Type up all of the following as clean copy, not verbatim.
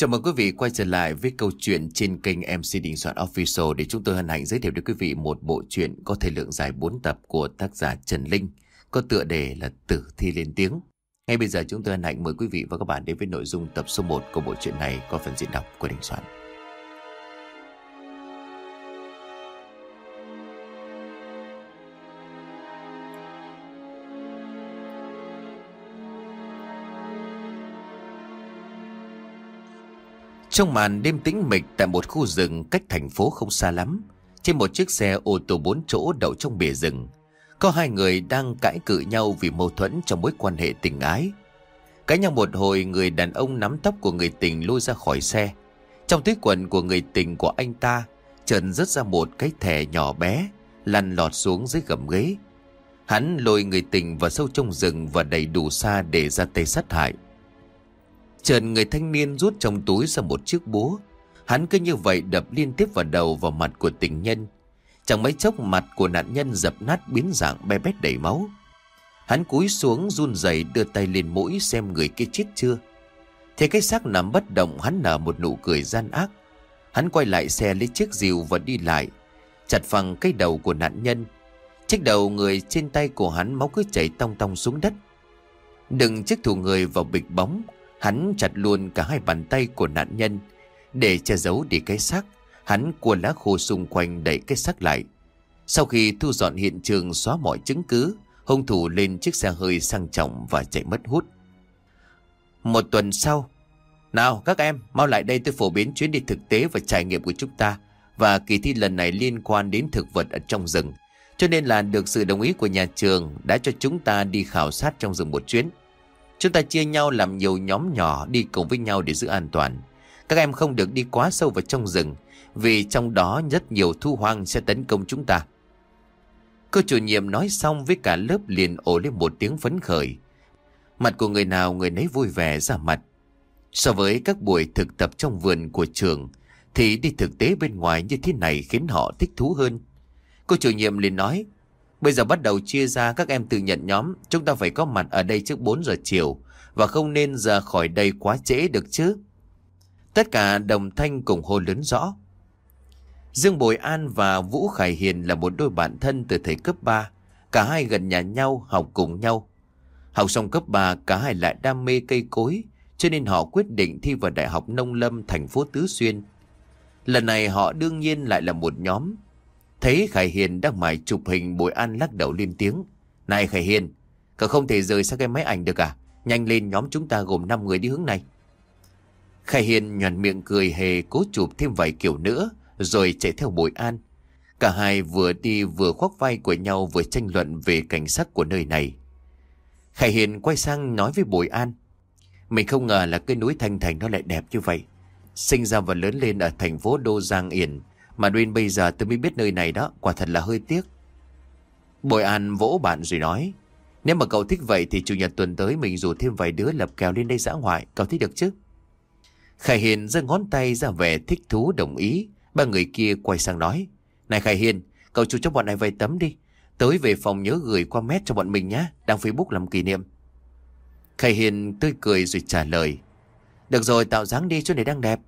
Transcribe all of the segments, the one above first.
Chào mừng quý vị quay trở lại với câu chuyện trên kênh MC Đình Soạn Official để chúng tôi hân hạnh giới thiệu đến quý vị một bộ truyện có thời lượng dài 4 tập của tác giả Trần Linh, có tựa đề là Tử Thi Lên Tiếng. Ngay bây giờ chúng tôi hân hạnh mời quý vị và các bạn đến với nội dung tập số 1 của bộ truyện này có phần diễn đọc của Đình Soạn. Trong màn đêm tĩnh mịch tại một khu rừng cách thành phố không xa lắm, trên một chiếc xe ô tô 4 chỗ đậu trong bìa rừng, có hai người đang cãi cự nhau vì mâu thuẫn trong mối quan hệ tình ái. Cãi nhau một hồi, người đàn ông nắm tóc của người tình lôi ra khỏi xe. Trong túi quần của người tình của anh ta chợt rớt ra một cái thẻ nhỏ bé lăn lọt xuống dưới gầm ghế. Hắn lôi người tình vào sâu trong rừng và đẩy đủ xa để ra tay sát hại. Chợt người thanh niên rút trong túi ra một chiếc búa. Hắn cứ như vậy đập liên tiếp vào đầu vào mặt của tình nhân. Chẳng mấy chốc mặt của nạn nhân dập nát biến dạng be bét đầy máu. Hắn cúi xuống run rẩy đưa tay lên mũi xem người kia chết chưa. Thấy cái xác nằm bất động, hắn nở một nụ cười gian ác. Hắn quay lại xe lấy chiếc rìu và đi lại, chặt phăng cái đầu của nạn nhân. Chiếc đầu người trên tay của hắn máu cứ chảy tong tong xuống đất. Đựng chiếc thù người vào bịch bóng, hắn chặt luôn cả hai bàn tay của nạn nhân. Để che giấu đi cái xác, hắn cua lá khô xung quanh đậy cái xác lại. Sau khi thu dọn hiện trường, xóa mọi chứng cứ, hung thủ lên chiếc xe hơi sang trọng và chạy mất hút. Một tuần sau, nào các em mau lại đây, tôi phổ biến chuyến đi thực tế và trải nghiệm của chúng ta. Và kỳ thi lần này liên quan đến thực vật ở trong rừng, cho nên là được sự đồng ý của nhà trường đã cho chúng ta đi khảo sát trong rừng một chuyến. Chúng ta chia nhau làm nhiều nhóm nhỏ đi cùng với nhau để giữ an toàn. Các em không được đi quá sâu vào trong rừng, vì trong đó rất nhiều thú hoang sẽ tấn công chúng ta. Cô chủ nhiệm nói xong với cả lớp liền ồ lên một tiếng phấn khởi. Mặt của người nào người nấy vui vẻ ra mặt. So với các buổi thực tập trong vườn của trường, thì đi thực tế bên ngoài như thế này khiến họ thích thú hơn. Cô chủ nhiệm liền nói: bây giờ bắt đầu chia ra, các em tự nhận nhóm. Chúng ta phải có mặt ở đây trước 4 giờ chiều và không nên ra khỏi đây quá trễ được chứ. Tất cả đồng thanh cùng hô lớn rõ. Dương Bội An và Vũ Khải Hiền là một đôi bạn thân từ thời cấp 3. Cả hai gần nhà nhau, học cùng nhau. Học xong cấp 3, cả hai lại đam mê cây cối, cho nên họ quyết định thi vào Đại học Nông Lâm thành phố Tứ Xuyên. Lần này họ đương nhiên lại là một nhóm. Thấy Khải Hiền đang mải chụp hình, Bội An lắc đầu lên tiếng: này Khải Hiền, cậu không thể rời xa cái máy ảnh được à? Nhanh lên, nhóm chúng ta gồm 5 người đi hướng này. Khải Hiền nhoẻn miệng cười hề cố chụp thêm vài kiểu nữa rồi chạy theo Bội An. Cả hai vừa đi vừa khoác vai của nhau, vừa tranh luận về cảnh sắc của nơi này. Khải Hiền quay sang nói với Bội An: mình không ngờ là cái núi Thanh Thành nó lại đẹp như vậy. Sinh ra và lớn lên ở thành phố Đô Giang Yển, mà đến bây giờ tôi mới biết nơi này đó, quả thật là hơi tiếc. Bội An vỗ bạn rồi nói: nếu mà cậu thích vậy thì chủ nhật tuần tới mình rủ thêm vài đứa lập kèo lên đây dã ngoại, cậu thích được chứ? Khải Hiền giơ ngón tay ra vẻ thích thú đồng ý. Ba người kia quay sang nói: này Khải Hiền, cậu chụp cho bọn này vài tấm đi, tới về phòng nhớ gửi qua mét cho bọn mình nhé, đăng Facebook làm kỷ niệm. Khải Hiền tươi cười rồi trả lời: được rồi, tạo dáng đi, chỗ này đang đẹp.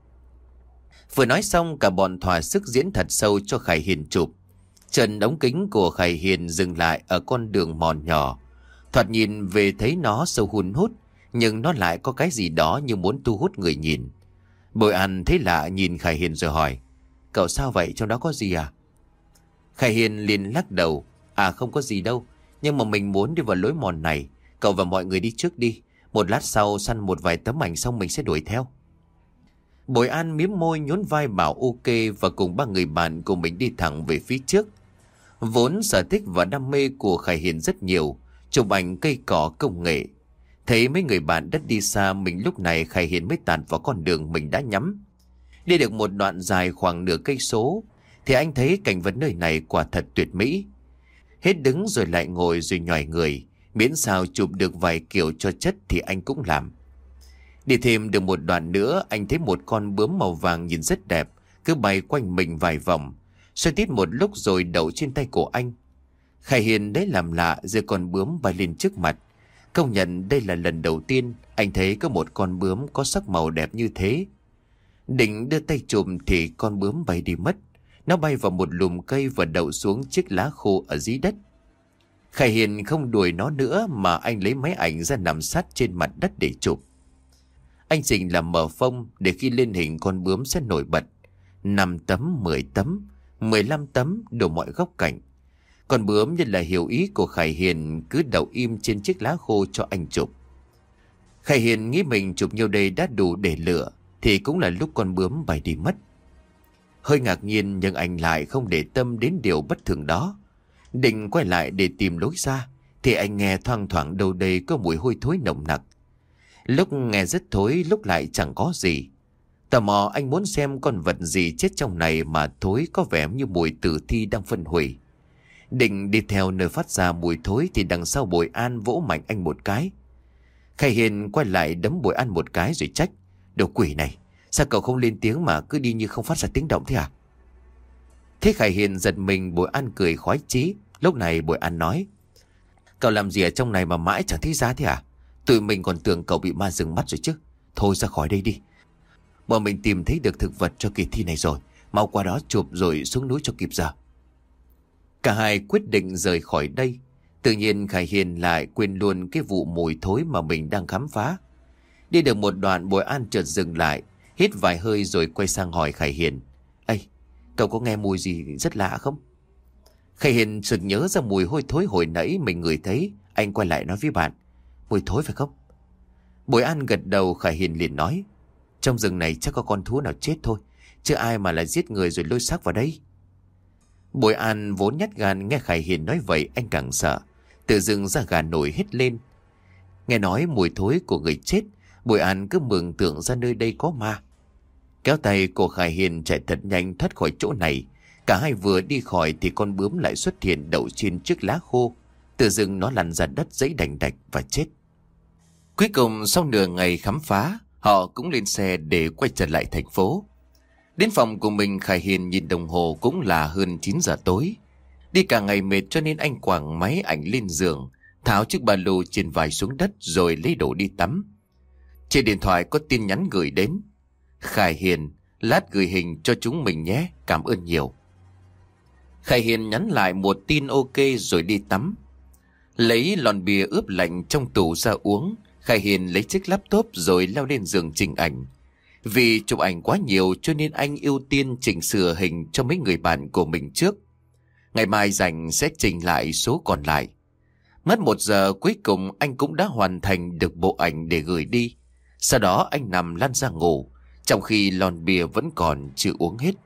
Vừa nói xong, cả bọn thỏa sức diễn thật sâu cho Khải Hiền chụp. Trần ống kính của Khải Hiền dừng lại ở con đường mòn nhỏ. Thoạt nhìn về thấy nó sâu hun hút, nhưng nó lại có cái gì đó như muốn thu hút người nhìn. Bội An thấy lạ nhìn Khải Hiền rồi hỏi: cậu sao vậy, trong đó có gì à? Khải Hiền liền lắc đầu: à không có gì đâu, nhưng mà mình muốn đi vào lối mòn này. Cậu và mọi người đi trước đi, một lát sau săn một vài tấm ảnh xong mình sẽ đuổi theo. Bội An mím môi nhún vai bảo ok và cùng ba người bạn của mình đi thẳng về phía trước. Vốn sở thích và đam mê của Khải Hiền rất nhiều, chụp ảnh cây cỏ công nghệ. Thấy mấy người bạn đã đi xa, mình lúc này Khải Hiền mới tạt vào con đường mình đã nhắm. Đi được một đoạn dài khoảng nửa cây số thì anh thấy cảnh vật nơi này quả thật tuyệt mỹ. Hết đứng rồi lại ngồi rồi nhòi người, miễn sao chụp được vài kiểu cho chất thì anh cũng làm. Đi thêm được một đoạn nữa, anh thấy một con bướm màu vàng nhìn rất đẹp, cứ bay quanh mình vài vòng, xoay tít một lúc rồi đậu trên tay của anh. Khải Hiền đấy làm lạ, giơ con bướm bay lên trước mặt. Công nhận đây là lần đầu tiên anh thấy có một con bướm có sắc màu đẹp như thế. Định đưa tay chùm thì con bướm bay đi mất. Nó bay vào một lùm cây và đậu xuống chiếc lá khô ở dưới đất. Khải Hiền không đuổi nó nữa mà anh lấy máy ảnh ra nằm sát trên mặt đất để chụp. Anh chỉnh làm mở phông để khi lên hình con bướm sẽ nổi bật. 5 tấm, 10 tấm, 15 tấm đủ mọi góc cạnh. Con bướm như là hiểu ý của Khải Hiền cứ đậu im trên chiếc lá khô cho anh chụp. Khải Hiền nghĩ mình chụp nhiêu đây đã đủ để lựa thì cũng là lúc con bướm bay đi mất. Hơi ngạc nhiên nhưng anh lại không để tâm đến điều bất thường đó. Định quay lại để tìm lối ra thì anh nghe thoang thoảng đâu đây có mùi hôi thối nồng nặc. Lúc nghe rất thối, lúc lại chẳng có gì. Tò mò anh muốn xem con vật gì chết trong này mà thối có vẻ như mùi tử thi đang phân hủy. Định đi theo nơi phát ra mùi thối thì đằng sau Bội An vỗ mạnh anh một cái. Khải Hiền quay lại đấm Bội An một cái rồi trách: "Đồ quỷ này, sao cậu không lên tiếng mà cứ đi như không phát ra tiếng động thế à?" Thế Khải Hiền giật mình, Bội An cười khoái chí. Lúc này Bội An nói: "Cậu làm gì ở trong này mà mãi chẳng thấy ra thế à? Tụi mình còn tưởng cậu bị ma rừng mắt rồi chứ. Thôi ra khỏi đây đi. Bọn mình tìm thấy được thực vật cho kỳ thi này rồi. Mau qua đó chụp rồi xuống núi cho kịp giờ." Cả hai quyết định rời khỏi đây. Tự nhiên Khải Hiền lại quên luôn cái vụ mùi thối mà mình đang khám phá. Đi được một đoạn, Bội An chợt dừng lại, hít vài hơi rồi quay sang hỏi Khải Hiền: "Ây, cậu có nghe mùi gì rất lạ không?" Khải Hiền sực nhớ ra mùi hôi thối hồi nãy mình ngửi thấy. Anh quay lại nói với bạn: "Mùi thối phải không?" Bội An gật đầu. Khải Hiền liền nói: "Trong rừng này chắc có con thú nào chết thôi, chứ ai mà lại giết người rồi lôi xác vào đây." Bội An vốn nhát gan, nghe Khải Hiền nói vậy anh càng sợ, tự dưng da gà nổi hết lên. Nghe nói mùi thối của người chết, Bội An cứ mường tượng ra nơi đây có ma. Kéo tay của Khải Hiền chạy thật nhanh thoát khỏi chỗ này. Cả hai vừa đi khỏi thì con bướm lại xuất hiện đậu trên chiếc lá khô. Tự dưng nó lăn ra đất giấy đành đạch và chết. Cuối cùng sau nửa ngày khám phá, họ cũng lên xe để quay trở lại thành phố. Đến phòng của mình, Khải Hiền nhìn đồng hồ cũng là hơn 9 giờ tối. Đi cả ngày mệt cho nên anh quàng máy ảnh lên giường, tháo chiếc ba lô trên vai xuống đất rồi lấy đồ đi tắm. Trên điện thoại có tin nhắn gửi đến: "Khải Hiền, lát gửi hình cho chúng mình nhé, cảm ơn nhiều." Khải Hiền nhắn lại một tin ok rồi đi tắm. Lấy lon bia ướp lạnh trong tủ ra uống, Khải Hiền lấy chiếc laptop rồi leo lên giường chỉnh ảnh. Vì chụp ảnh quá nhiều cho nên anh ưu tiên chỉnh sửa hình cho mấy người bạn của mình trước. Ngày mai rảnh sẽ chỉnh lại số còn lại. Mất 1 giờ cuối cùng anh cũng đã hoàn thành được bộ ảnh để gửi đi. Sau đó anh nằm lăn ra ngủ, trong khi lon bia vẫn còn chưa uống hết.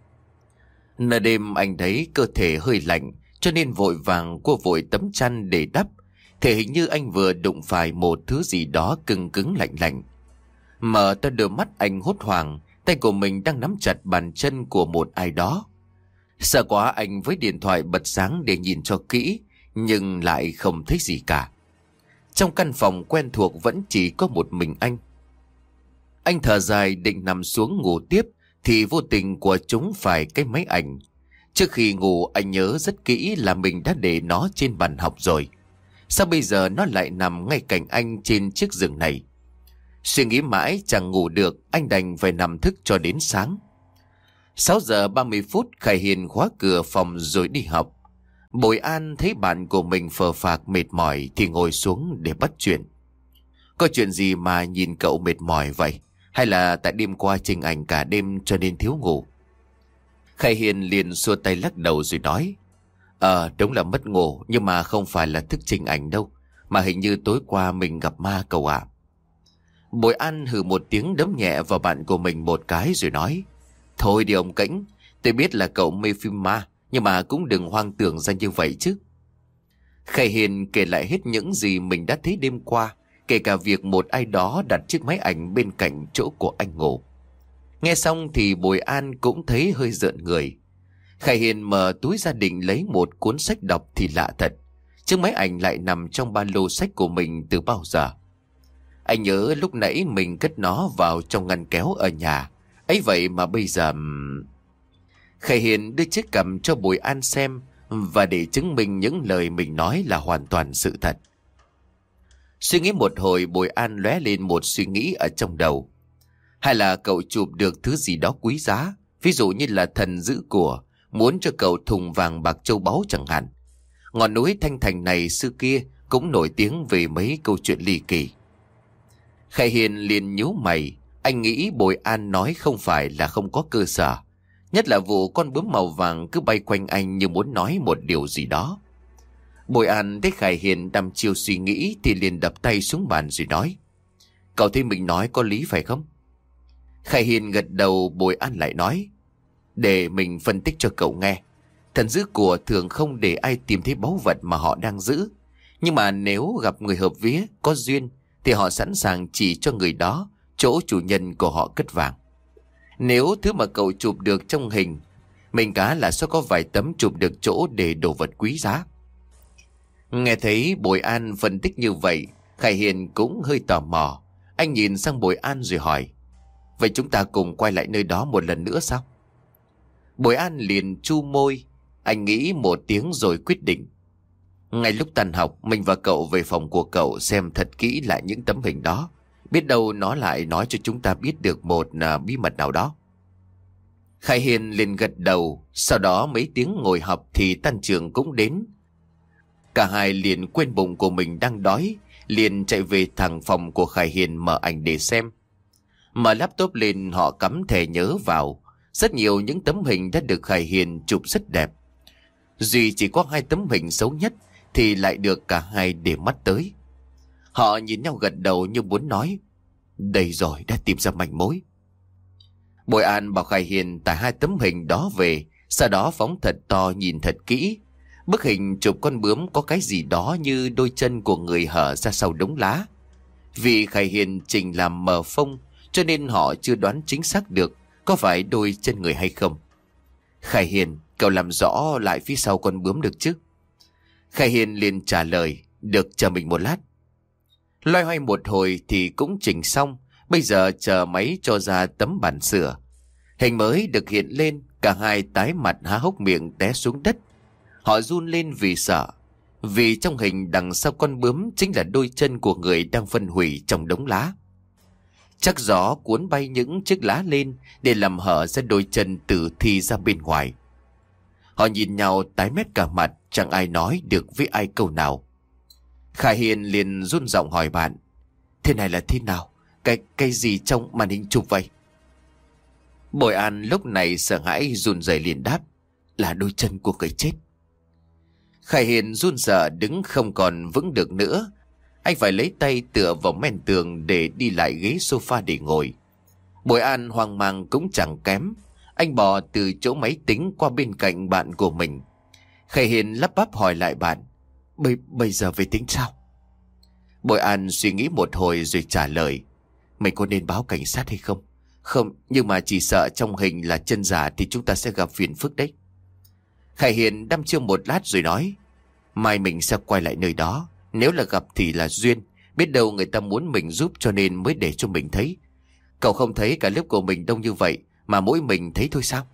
Nửa đêm anh thấy cơ thể hơi lạnh cho nên vội vàng cô vội tấm chăn để đắp. Thể hình như anh vừa đụng phải một thứ gì đó cứng cứng lạnh lạnh. Mở to đôi mắt anh hốt hoảng, tay của mình đang nắm chặt bàn chân của một ai đó. Sợ quá anh với điện thoại bật sáng để nhìn cho kỹ, nhưng lại không thấy gì cả. Trong căn phòng quen thuộc vẫn chỉ có một mình anh. Anh thở dài định nằm xuống ngủ tiếp thì vô tình của chúng phải cái máy ảnh. Trước khi ngủ anh nhớ rất kỹ là mình đã để nó trên bàn học rồi. Sao bây giờ nó lại nằm ngay cạnh anh trên chiếc giường này? Suy nghĩ mãi chẳng ngủ được, anh đành phải nằm thức cho đến sáng. 6 giờ 30 phút Khải Hiền khóa cửa phòng rồi đi học. Bội An thấy bạn của mình phờ phạc mệt mỏi thì ngồi xuống để bắt chuyện. "Có chuyện gì mà nhìn cậu mệt mỏi vậy? Hay là tại đêm qua chỉnh ảnh cả đêm cho nên thiếu ngủ?" Khải Hiền liền xua tay lắc đầu rồi nói: Đúng là mất ngủ, nhưng mà không phải là thức chỉnh ảnh đâu, mà hình như tối qua mình gặp ma cậu ạ." Bội An hừ một tiếng đấm nhẹ vào bạn của mình một cái rồi nói: "Thôi đi ông Kĩnh, tôi biết là cậu mê phim ma, nhưng mà cũng đừng hoang tưởng ra như vậy chứ." Khải Hiền kể lại hết những gì mình đã thấy đêm qua, kể cả việc một ai đó đặt chiếc máy ảnh bên cạnh chỗ của anh ngủ. Nghe xong thì Bội An cũng thấy hơi rợn người. Khải Hiền mở túi gia đình lấy một cuốn sách đọc thì lạ thật, chiếc máy ảnh lại nằm trong ba lô sách của mình từ bao giờ. Anh nhớ lúc nãy mình cất nó vào trong ngăn kéo ở nhà, ấy vậy mà bây giờ... Khải Hiền đưa chiếc cằm cho Bội An xem, và để chứng minh những lời mình nói là hoàn toàn sự thật. Suy nghĩ một hồi, Bội An lóe lên một suy nghĩ ở trong đầu. Hay là cậu chụp được thứ gì đó quý giá, ví dụ như là thần giữ của, muốn cho cậu thùng vàng bạc châu báu chẳng hạn. Ngọn núi Thanh Thành này xưa kia cũng nổi tiếng về mấy câu chuyện ly kỳ. Khải Hiền liền nhíu mày, anh nghĩ Bồi An nói không phải là không có cơ sở. Nhất là vụ con bướm màu vàng cứ bay quanh anh như muốn nói một điều gì đó. Bồi An thấy Khải Hiền đăm chiêu suy nghĩ thì liền đập tay xuống bàn rồi nói: Cậu thấy mình nói có lý phải không? Khải Hiền gật đầu. Bồi An lại nói: Để mình phân tích cho cậu nghe. Thần giữ của thường không để ai tìm thấy báu vật mà họ đang giữ. Nhưng mà nếu gặp người hợp vía, có duyên, thì họ sẵn sàng chỉ cho người đó chỗ chủ nhân của họ cất vàng. Nếu thứ mà cậu chụp được trong hình mình cá là sẽ có vài tấm chụp được chỗ để đồ vật quý giá. Nghe thấy Bồi An phân tích như vậy, Khải Hiền cũng hơi tò mò. Anh nhìn sang Bồi An rồi hỏi: Vậy chúng ta cùng quay lại nơi đó một lần nữa sao? Bồi An liền chu môi. Anh nghĩ một tiếng rồi quyết định. Ngay lúc tan học, mình và cậu về phòng của cậu xem thật kỹ lại những tấm hình đó. Biết đâu nó lại nói cho chúng ta biết được một bí mật nào đó. Khải Hiền liền gật đầu. Sau đó mấy tiếng ngồi học thì tan trường cũng đến. Cả hai liền quên bụng của mình đang đói, liền chạy về thẳng phòng của Khải Hiền mở ảnh để xem. Mở laptop lên, họ cắm thẻ nhớ vào. Rất nhiều những tấm hình đã được Khải Hiền chụp rất đẹp. Duy chỉ có 2 tấm hình xấu nhất thì lại được cả hai để mắt tới. Họ nhìn nhau gật đầu như muốn nói: Đây rồi, đã tìm ra manh mối. Bồi An bảo Khải Hiền tải 2 tấm hình đó về, sau đó phóng thật to nhìn thật kỹ. Bức hình chụp con bướm có cái gì đó như đôi chân của người hở ra sau đống lá. Vì Khải Hiền trình làm mờ phông cho nên họ chưa đoán chính xác được có phải đôi chân người hay không. Khải Hiền, cậu làm rõ lại phía sau con bướm được chứ? Khải Hiền liền trả lời: Được, chờ mình một lát. Loay hoay một hồi thì cũng chỉnh xong. Bây giờ chờ máy cho ra tấm bản sửa. Hình mới được hiện lên, cả hai tái mặt há hốc miệng té xuống đất. Họ run lên vì sợ. Vì trong hình đằng sau con bướm chính là đôi chân của người đang phân hủy trong đống lá. Chắc gió cuốn bay những chiếc lá lên để làm hở ra đôi chân tử thi ra bên ngoài. Họ nhìn nhau tái mét cả mặt, chẳng ai nói được với ai câu nào. Khải Hiền liền run giọng hỏi bạn: Thế này là thế nào? Cái gì trong màn hình chụp vậy? Bồi An lúc này sợ hãi run rẩy liền đáp: Là đôi chân của người chết. Khải Hiền run sợ đứng không còn vững được nữa. Anh phải lấy tay tựa vào mền tường để đi lại ghế sofa để ngồi. Bồi An hoang mang cũng chẳng kém. Anh bò từ chỗ máy tính qua bên cạnh bạn của mình. Khải Hiền lắp bắp hỏi lại bạn: Bây giờ về tính sao? Bồi An suy nghĩ một hồi rồi trả lời: Mình có nên báo cảnh sát hay không? Không, nhưng mà chỉ sợ trong hình là chân giả thì chúng ta sẽ gặp phiền phức đấy. Khải Hiền đăm chiêu một lát rồi nói: Mai mình sẽ quay lại nơi đó. Nếu là gặp thì là duyên. Biết đâu người ta muốn mình giúp cho nên mới để cho mình thấy. Cậu không thấy cả lớp của mình đông như vậy mà mỗi mình thấy thôi sao?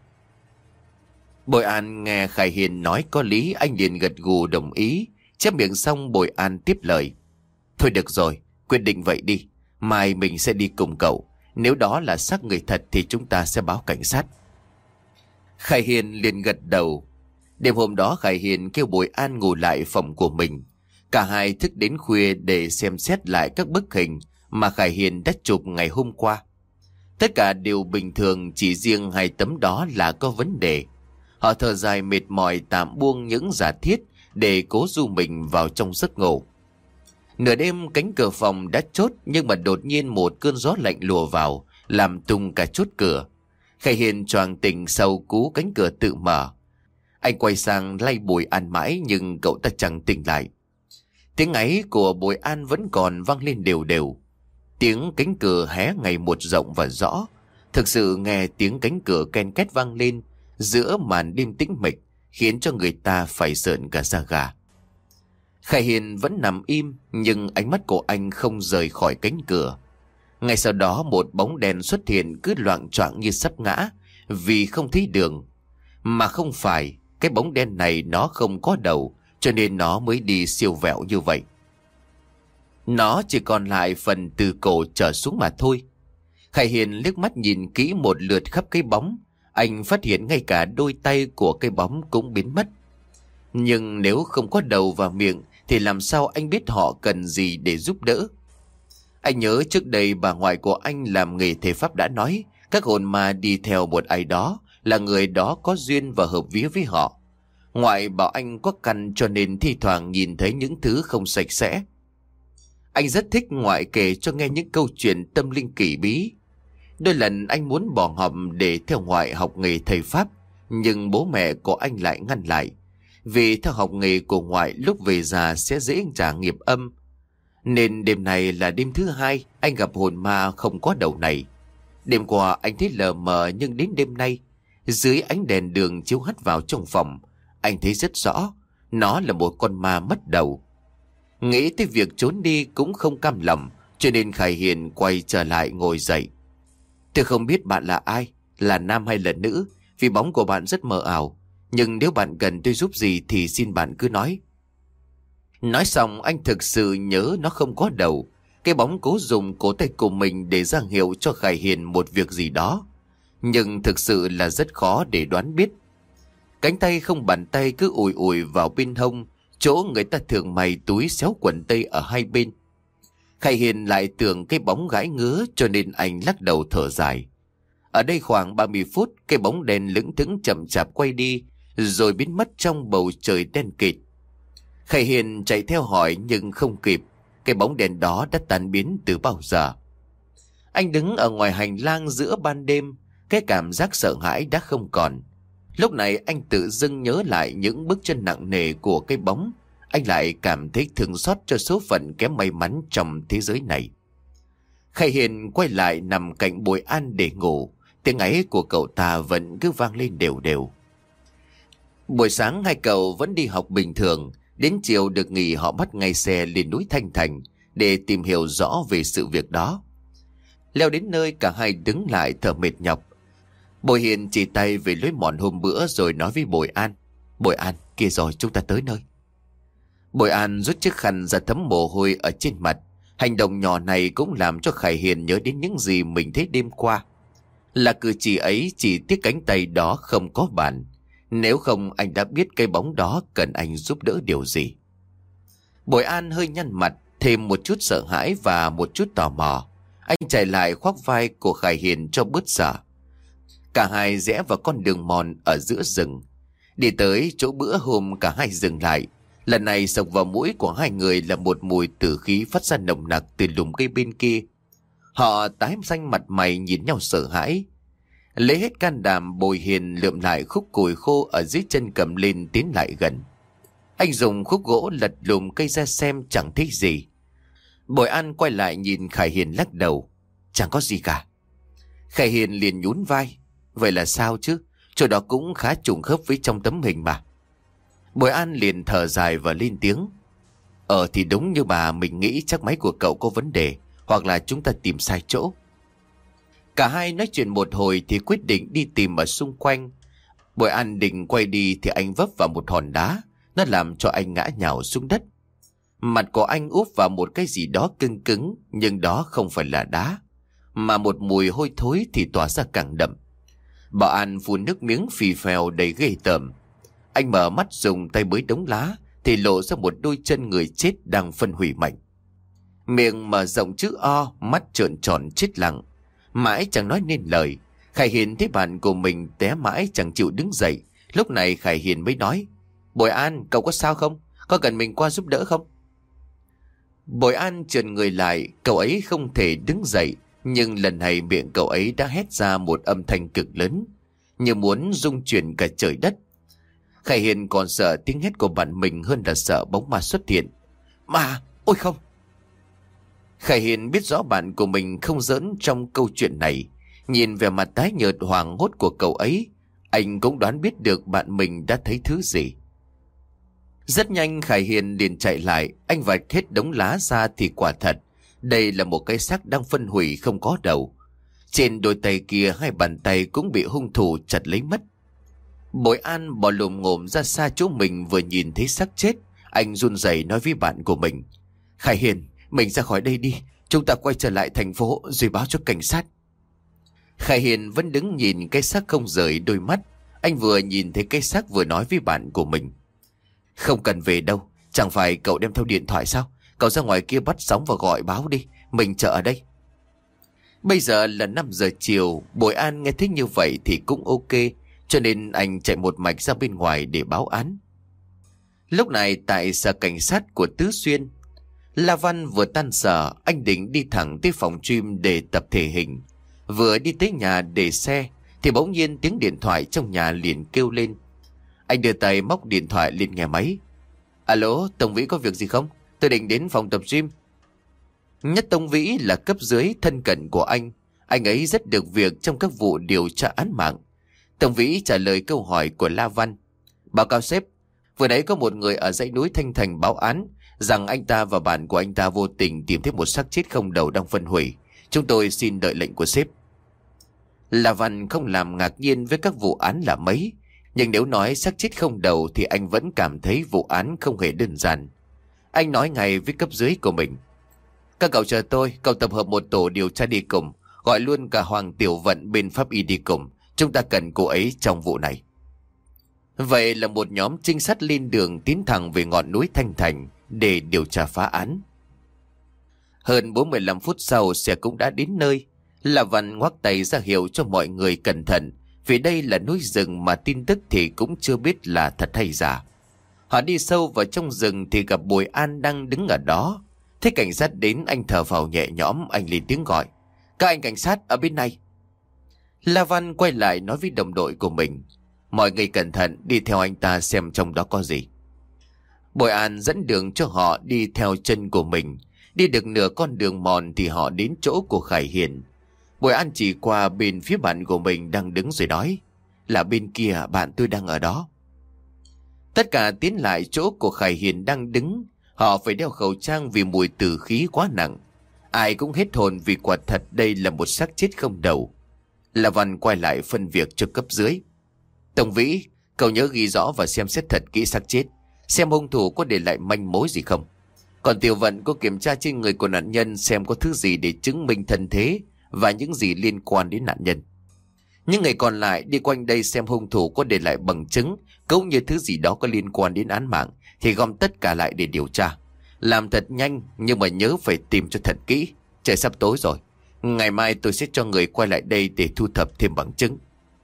Bồi An nghe Khải Hiền nói có lý, anh liền gật gù đồng ý. Chép miệng xong Bồi An tiếp lời: Thôi được rồi, quyết định vậy đi. Mai mình sẽ đi cùng cậu. Nếu đó là xác người thật thì chúng ta sẽ báo cảnh sát. Khải Hiền liền gật đầu. Đêm hôm đó Khải Hiền kêu Bồi An ngủ lại phòng của mình. Cả hai thức đến khuya để xem xét lại các bức hình mà Khải Hiền đã chụp ngày hôm qua. Tất cả đều bình thường, chỉ riêng 2 tấm đó là có vấn đề. Họ thở dài mệt mỏi tạm buông những giả thiết để cố du mình vào trong giấc ngủ. Nửa đêm cánh cửa phòng đã chốt, nhưng mà đột nhiên một cơn gió lạnh lùa vào làm tung cả chốt cửa. Khải Hiền choàng tỉnh sau cú cánh cửa tự mở. Anh quay sang lay Bồi An mãi nhưng cậu ta chẳng tỉnh lại. Tiếng ngáy của Bồi An vẫn còn vang lên đều đều. Tiếng cánh cửa hé ngày một rộng và rõ. Thực sự nghe tiếng cánh cửa ken két vang lên giữa màn đêm tĩnh mịch khiến cho người ta phải rợn cả da gà. Khải Hiền vẫn nằm im nhưng ánh mắt của anh không rời khỏi cánh cửa. Ngay sau đó một bóng đèn xuất hiện cứ loạng choạng như sắp ngã vì không thấy đường. Mà không phải, cái bóng đen này nó không có đầu cho nên nó mới đi siêu vẹo như vậy. Nó chỉ còn lại phần từ cổ trở xuống mà thôi. Khải Hiền liếc mắt nhìn kỹ một lượt khắp cái bóng. Anh phát hiện ngay cả đôi tay của cái bóng cũng biến mất. Nhưng nếu không có đầu và miệng thì làm sao anh biết họ cần gì để giúp đỡ? Anh nhớ trước đây bà ngoại của anh làm nghề thầy pháp đã nói, các hồn ma đi theo một ai đó là người đó có duyên và hợp vía với họ. Ngoại bảo anh có căn cho nên thi thoảng nhìn thấy những thứ không sạch sẽ. Anh rất thích ngoại kể cho nghe những câu chuyện tâm linh kỳ bí. Đôi lần anh muốn bỏ học để theo ngoại học nghề thầy pháp, nhưng bố mẹ của anh lại ngăn lại. Vì theo học nghề của ngoại lúc về già sẽ dễ trả nghiệp âm. Nên đêm này là đêm thứ hai anh gặp hồn ma không có đầu này. Đêm qua anh thấy lờ mờ, nhưng đến đêm nay, dưới ánh đèn đường chiếu hắt vào trong phòng, anh thấy rất rõ, nó là một con ma mất đầu. Nghĩ tới việc trốn đi cũng không cam lòng, cho nên Khải Hiền quay trở lại ngồi dậy. Tôi không biết bạn là ai, là nam hay là nữ, vì bóng của bạn rất mờ ảo. Nhưng nếu bạn cần tôi giúp gì thì xin bạn cứ nói. Nói xong anh thực sự nhớ nó không có đầu. Cái bóng cố dùng cổ tay của mình để ra hiệu cho Khải Hiền một việc gì đó. Nhưng thực sự là rất khó để đoán biết. Cánh tay không bàn tay cứ ùi ùi vào bên hông, chỗ người ta thường mày túi xéo quần tây ở hai bên. Khải Hiền lại tưởng cái bóng gãi ngứa, cho nên anh lắc đầu thở dài. Ở đây khoảng 30 phút, cái bóng đen lững thững chậm chạp quay đi, rồi biến mất trong bầu trời đen kịt. Khải Hiền chạy theo hỏi nhưng không kịp, cái bóng đen đó đã tan biến từ bao giờ. Anh đứng ở ngoài hành lang giữa ban đêm, cái cảm giác sợ hãi đã không còn. Lúc này anh tự dưng nhớ lại những bước chân nặng nề của cái bóng. Anh lại cảm thấy thương xót cho số phận kém may mắn trong thế giới này. Khải Hiền quay lại nằm cạnh Bội An để ngủ. Tiếng ấy của cậu ta vẫn cứ vang lên đều đều. Buổi sáng hai cậu vẫn đi học bình thường. Đến chiều được nghỉ họ bắt ngay xe lên núi Thanh Thành để tìm hiểu rõ về sự việc đó. Leo đến nơi cả hai đứng lại thở mệt nhọc. Bội Hiền chỉ tay về lối mòn hôm bữa rồi nói với Bội An. Bội An, kia rồi, chúng ta tới nơi. Bội An rút chiếc khăn ra thấm mồ hôi ở trên mặt. Hành động nhỏ này cũng làm cho Khải Hiền nhớ đến những gì mình thấy đêm qua. Là cử chỉ ấy, chỉ tiếc cánh tay đó không có bàn. Nếu không anh đã biết cái bóng đó cần anh giúp đỡ điều gì. Bội An hơi nhăn mặt, thêm một chút sợ hãi và một chút tò mò. Anh chạy lại khoác vai của Khải Hiền cho bớt sợ. Cả hai rẽ vào con đường mòn ở giữa rừng. Đi tới chỗ bữa hôm cả hai dừng lại. Lần này sộc vào mũi của hai người là một mùi tử khí phát ra nồng nặc từ lùm cây bên kia. Họ tái xanh mặt mày nhìn nhau sợ hãi. Lấy hết can đảm, Bội Hiền lượm lại khúc củi khô ở dưới chân cầm lên tiến lại gần. Anh dùng khúc gỗ lật lùm cây ra xem chẳng thấy gì. Bội An quay lại nhìn Khải Hiền lắc đầu. Chẳng có gì cả. Khải Hiền liền nhún vai. Vậy là sao chứ? Chỗ đó cũng khá trùng khớp với trong tấm hình mà. Bội An liền thở dài và lên tiếng. Thì đúng như bà mình nghĩ, chắc máy của cậu có vấn đề, hoặc là chúng ta tìm sai chỗ. Cả hai nói chuyện một hồi thì quyết định đi tìm ở xung quanh. Bội An định quay đi thì anh vấp vào một hòn đá. Nó làm cho anh ngã nhào xuống đất. Mặt của anh úp vào một cái gì đó cứng cứng, nhưng đó không phải là đá, mà một mùi hôi thối thì tỏa ra càng đậm. Bảo An phun nước miếng phì phèo đầy ghê tởm. Anh mở mắt dùng tay bới đống lá thì lộ ra một đôi chân người chết đang phân hủy mạnh. Miệng mở rộng chữ O, mắt trợn tròn chết lặng, mãi chẳng nói nên lời. Khải Hiền thấy bạn của mình té mãi chẳng chịu đứng dậy. Lúc này Khải Hiền mới nói. Bội An, cậu có sao không? Có cần mình qua giúp đỡ không? Bội An trườn người lại. Cậu ấy không thể đứng dậy, nhưng lần này miệng cậu ấy đã hét ra một âm thanh cực lớn, như muốn rung chuyển cả trời đất. Khải Hiền còn sợ tiếng hét của bạn mình hơn là sợ bóng ma xuất hiện. Mà, ôi không! Khải Hiền biết rõ bạn của mình không giỡn trong câu chuyện này. Nhìn về mặt tái nhợt hoảng hốt của cậu ấy, anh cũng đoán biết được bạn mình đã thấy thứ gì. Rất nhanh Khải Hiền liền chạy lại. Anh vạch hết đống lá ra thì quả thật đây là một cái xác đang phân hủy không có đầu. Trên đôi tay kia hai bàn tay cũng bị hung thủ chặt lấy mất. Bội An bỏ lồm ngồm ra xa chỗ mình vừa nhìn thấy xác chết. Anh run rẩy nói với bạn của mình. Khải Hiền, mình ra khỏi đây đi. Chúng ta quay trở lại thành phố rồi báo cho cảnh sát. Khải Hiền vẫn đứng nhìn cái xác không rời đôi mắt. Anh vừa nhìn thấy cái xác vừa nói với bạn của mình: Không cần về đâu. Chẳng phải cậu đem theo điện thoại sao? Cậu ra ngoài kia bắt sóng và gọi báo đi. Mình chờ ở đây. Bây giờ là 5 giờ chiều. Bội An nghe thấy như vậy thì cũng ok, cho nên anh chạy một mạch ra bên ngoài để báo án. Lúc này tại sở cảnh sát của Tứ Xuyên, La Văn vừa tan sở, anh định đi thẳng tới phòng gym để tập thể hình. Vừa đi tới nhà để xe thì bỗng nhiên tiếng điện thoại trong nhà liền kêu lên. Anh đưa tay móc điện thoại lên nghe máy. Alo, Tông Vĩ có việc gì không? Tôi định đến phòng tập gym. Nhất Tông Vĩ là cấp dưới thân cận của anh. Anh ấy rất được việc trong các vụ điều tra án mạng. Tông Vĩ trả lời câu hỏi của La Văn. Báo cáo sếp, vừa nãy có một người ở dãy núi Thanh Thành báo án rằng anh ta và bạn của anh ta vô tình tìm thấy một xác chết không đầu đang phân hủy. Chúng tôi xin đợi lệnh của sếp. La Văn không làm ngạc nhiên với các vụ án là mấy, nhưng nếu nói xác chết không đầu thì anh vẫn cảm thấy vụ án không hề đơn giản. Anh nói ngay với cấp dưới của mình. Các cậu chờ tôi, cậu tập hợp một tổ điều tra đi cùng, gọi luôn cả Hoàng Tiểu Vận bên pháp y đi cùng. Chúng ta cần cô ấy trong vụ này. Vậy là một nhóm trinh sát lên đường tiến thẳng về ngọn núi Thanh Thành để điều tra phá án. Hơn 45 phút sau xe cũng đã đến nơi. La Văn ngoắc tay ra hiệu cho mọi người cẩn thận, vì đây là núi rừng mà tin tức thì cũng chưa biết là thật hay giả. Họ đi sâu vào trong rừng thì gặp Bội An đang đứng ở đó. Thấy cảnh sát đến, anh thở phào nhẹ nhõm, anh lên tiếng gọi. Các anh cảnh sát ở bên này. La Văn quay lại nói với đồng đội của mình. Mọi người cẩn thận, đi theo anh ta xem trong đó có gì. Bội An dẫn đường cho họ đi theo chân của mình. Đi được nửa con đường mòn thì họ đến chỗ của Khải Hiền. Bội An chỉ qua bên phía bạn của mình đang đứng rồi nói. Là bên kia, bạn tôi đang ở đó. Tất cả tiến lại chỗ của Khải Hiền đang đứng. Họ phải đeo khẩu trang vì mùi tử khí quá nặng. Ai cũng hết hồn vì quả thật đây là một xác chết không đầu. La Văn quay lại phân việc cho cấp dưới. Tổng Vĩ, cậu nhớ ghi rõ và xem xét thật kỹ xác chết, xem hung thủ có để lại manh mối gì không. Còn Tiểu Vận có kiểm tra trên người của nạn nhân xem có thứ gì để chứng minh thân thế và những gì liên quan đến nạn nhân. Những người còn lại đi quanh đây xem hung thủ có để lại bằng chứng cũng như thứ gì đó có liên quan đến án mạng thì gom tất cả lại để điều tra. Làm thật nhanh nhưng mà nhớ phải tìm cho thật kỹ. Trời sắp tối rồi. Ngày mai tôi sẽ cho người quay lại đây để thu thập thêm bằng chứng.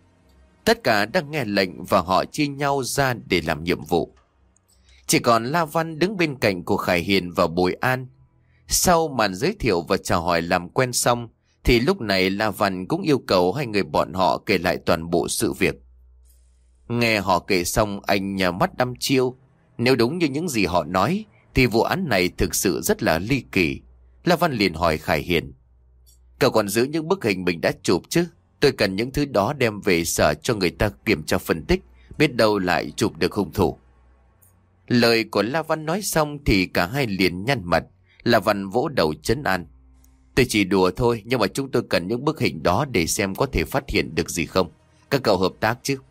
Tất cả đang nghe lệnh và họ chia nhau ra để làm nhiệm vụ. Chỉ còn La Văn đứng bên cạnh của Khải Hiền và Bội An. Sau màn giới thiệu và chào hỏi làm quen xong thì lúc này La Văn cũng yêu cầu hai người bọn họ kể lại toàn bộ sự việc. Nghe họ kể xong, anh nhà mắt đăm chiêu. Nếu đúng như những gì họ nói thì vụ án này thực sự rất là ly kỳ. La Văn liền hỏi Khải Hiền. Cậu còn giữ những bức hình mình đã chụp chứ? Tôi cần những thứ đó đem về sở cho người ta kiểm tra phân tích, biết đâu lại chụp được hung thủ. Lời của La Văn nói xong thì cả hai liền nhăn mặt. La Văn vỗ đầu trấn an. Tôi chỉ đùa thôi, nhưng mà chúng tôi cần những bức hình đó để xem có thể phát hiện được gì không. Các cậu hợp tác chứ?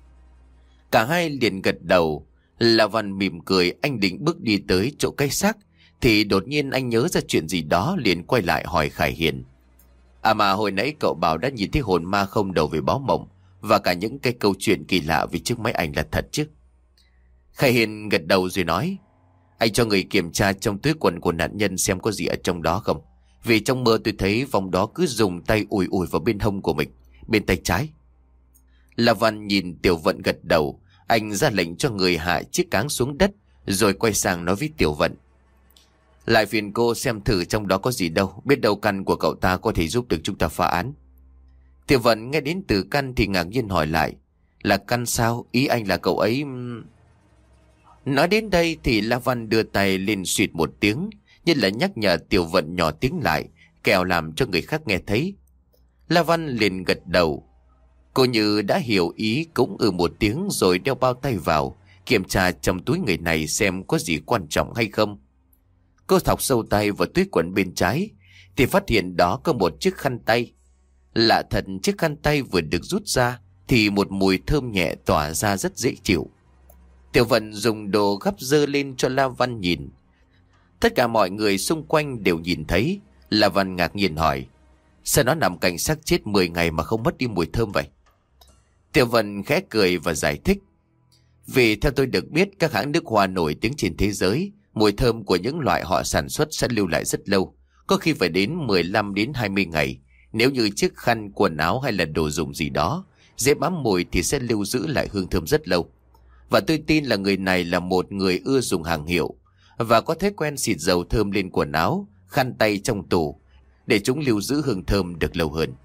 Cả hai liền gật đầu. La Văn mỉm cười, anh định bước đi tới chỗ cái xác thì đột nhiên anh nhớ ra chuyện gì đó, liền quay lại hỏi Khải Hiền. À mà hồi nãy cậu bảo đã nhìn thấy hồn ma không đầu về báo mộng và cả những cái câu chuyện kỳ lạ về chiếc máy ảnh là thật chứ? Khải Hiền gật đầu rồi nói. Anh cho người kiểm tra trong túi quần của nạn nhân xem có gì ở trong đó không. Vì trong mơ tôi thấy vòng đó cứ dùng tay ủi ủi vào bên hông của mình, bên tay trái. La Văn nhìn Tiểu Vận gật đầu. Anh ra lệnh cho người hạ chiếc cáng xuống đất, rồi quay sang nói với Tiểu Vận. Lại phiền cô xem thử trong đó có gì đâu, biết đâu căn của cậu ta có thể giúp được chúng ta phá án. Tiểu Vận nghe đến từ căn thì ngạc nhiên hỏi lại. Là căn sao? Ý anh là cậu ấy... Nói đến đây thì La Văn đưa tay lên suýt một tiếng, như là nhắc nhở Tiểu Vận nhỏ tiếng lại, kẻo làm cho người khác nghe thấy. La Văn liền gật đầu. Cô như đã hiểu ý, cũng một tiếng rồi đeo bao tay vào, kiểm tra trong túi người này xem có gì quan trọng hay không. Cô thọc sâu tay vào túi quần bên trái thì phát hiện đó có một chiếc khăn tay. Lạ thật, chiếc khăn tay vừa được rút ra thì một mùi thơm nhẹ tỏa ra rất dễ chịu. Tiểu Vận dùng đồ gắp dơ lên cho La Văn nhìn. Tất cả mọi người xung quanh đều nhìn thấy. La Văn ngạc nhiên hỏi. Sao nó nằm cạnh xác chết 10 ngày mà không mất đi mùi thơm vậy? Tiểu Vân khẽ cười và giải thích. Vì theo tôi được biết, các hãng nước hoa nổi tiếng trên thế giới, mùi thơm của những loại họ sản xuất sẽ lưu lại rất lâu, có khi phải đến 15 đến 20 ngày. Nếu như chiếc khăn, quần áo hay là đồ dùng gì đó dễ bám mùi thì sẽ lưu giữ lại hương thơm rất lâu. Và tôi tin là người này là một người ưa dùng hàng hiệu và có thói quen xịt dầu thơm lên quần áo, khăn tay trong tủ để chúng lưu giữ hương thơm được lâu hơn.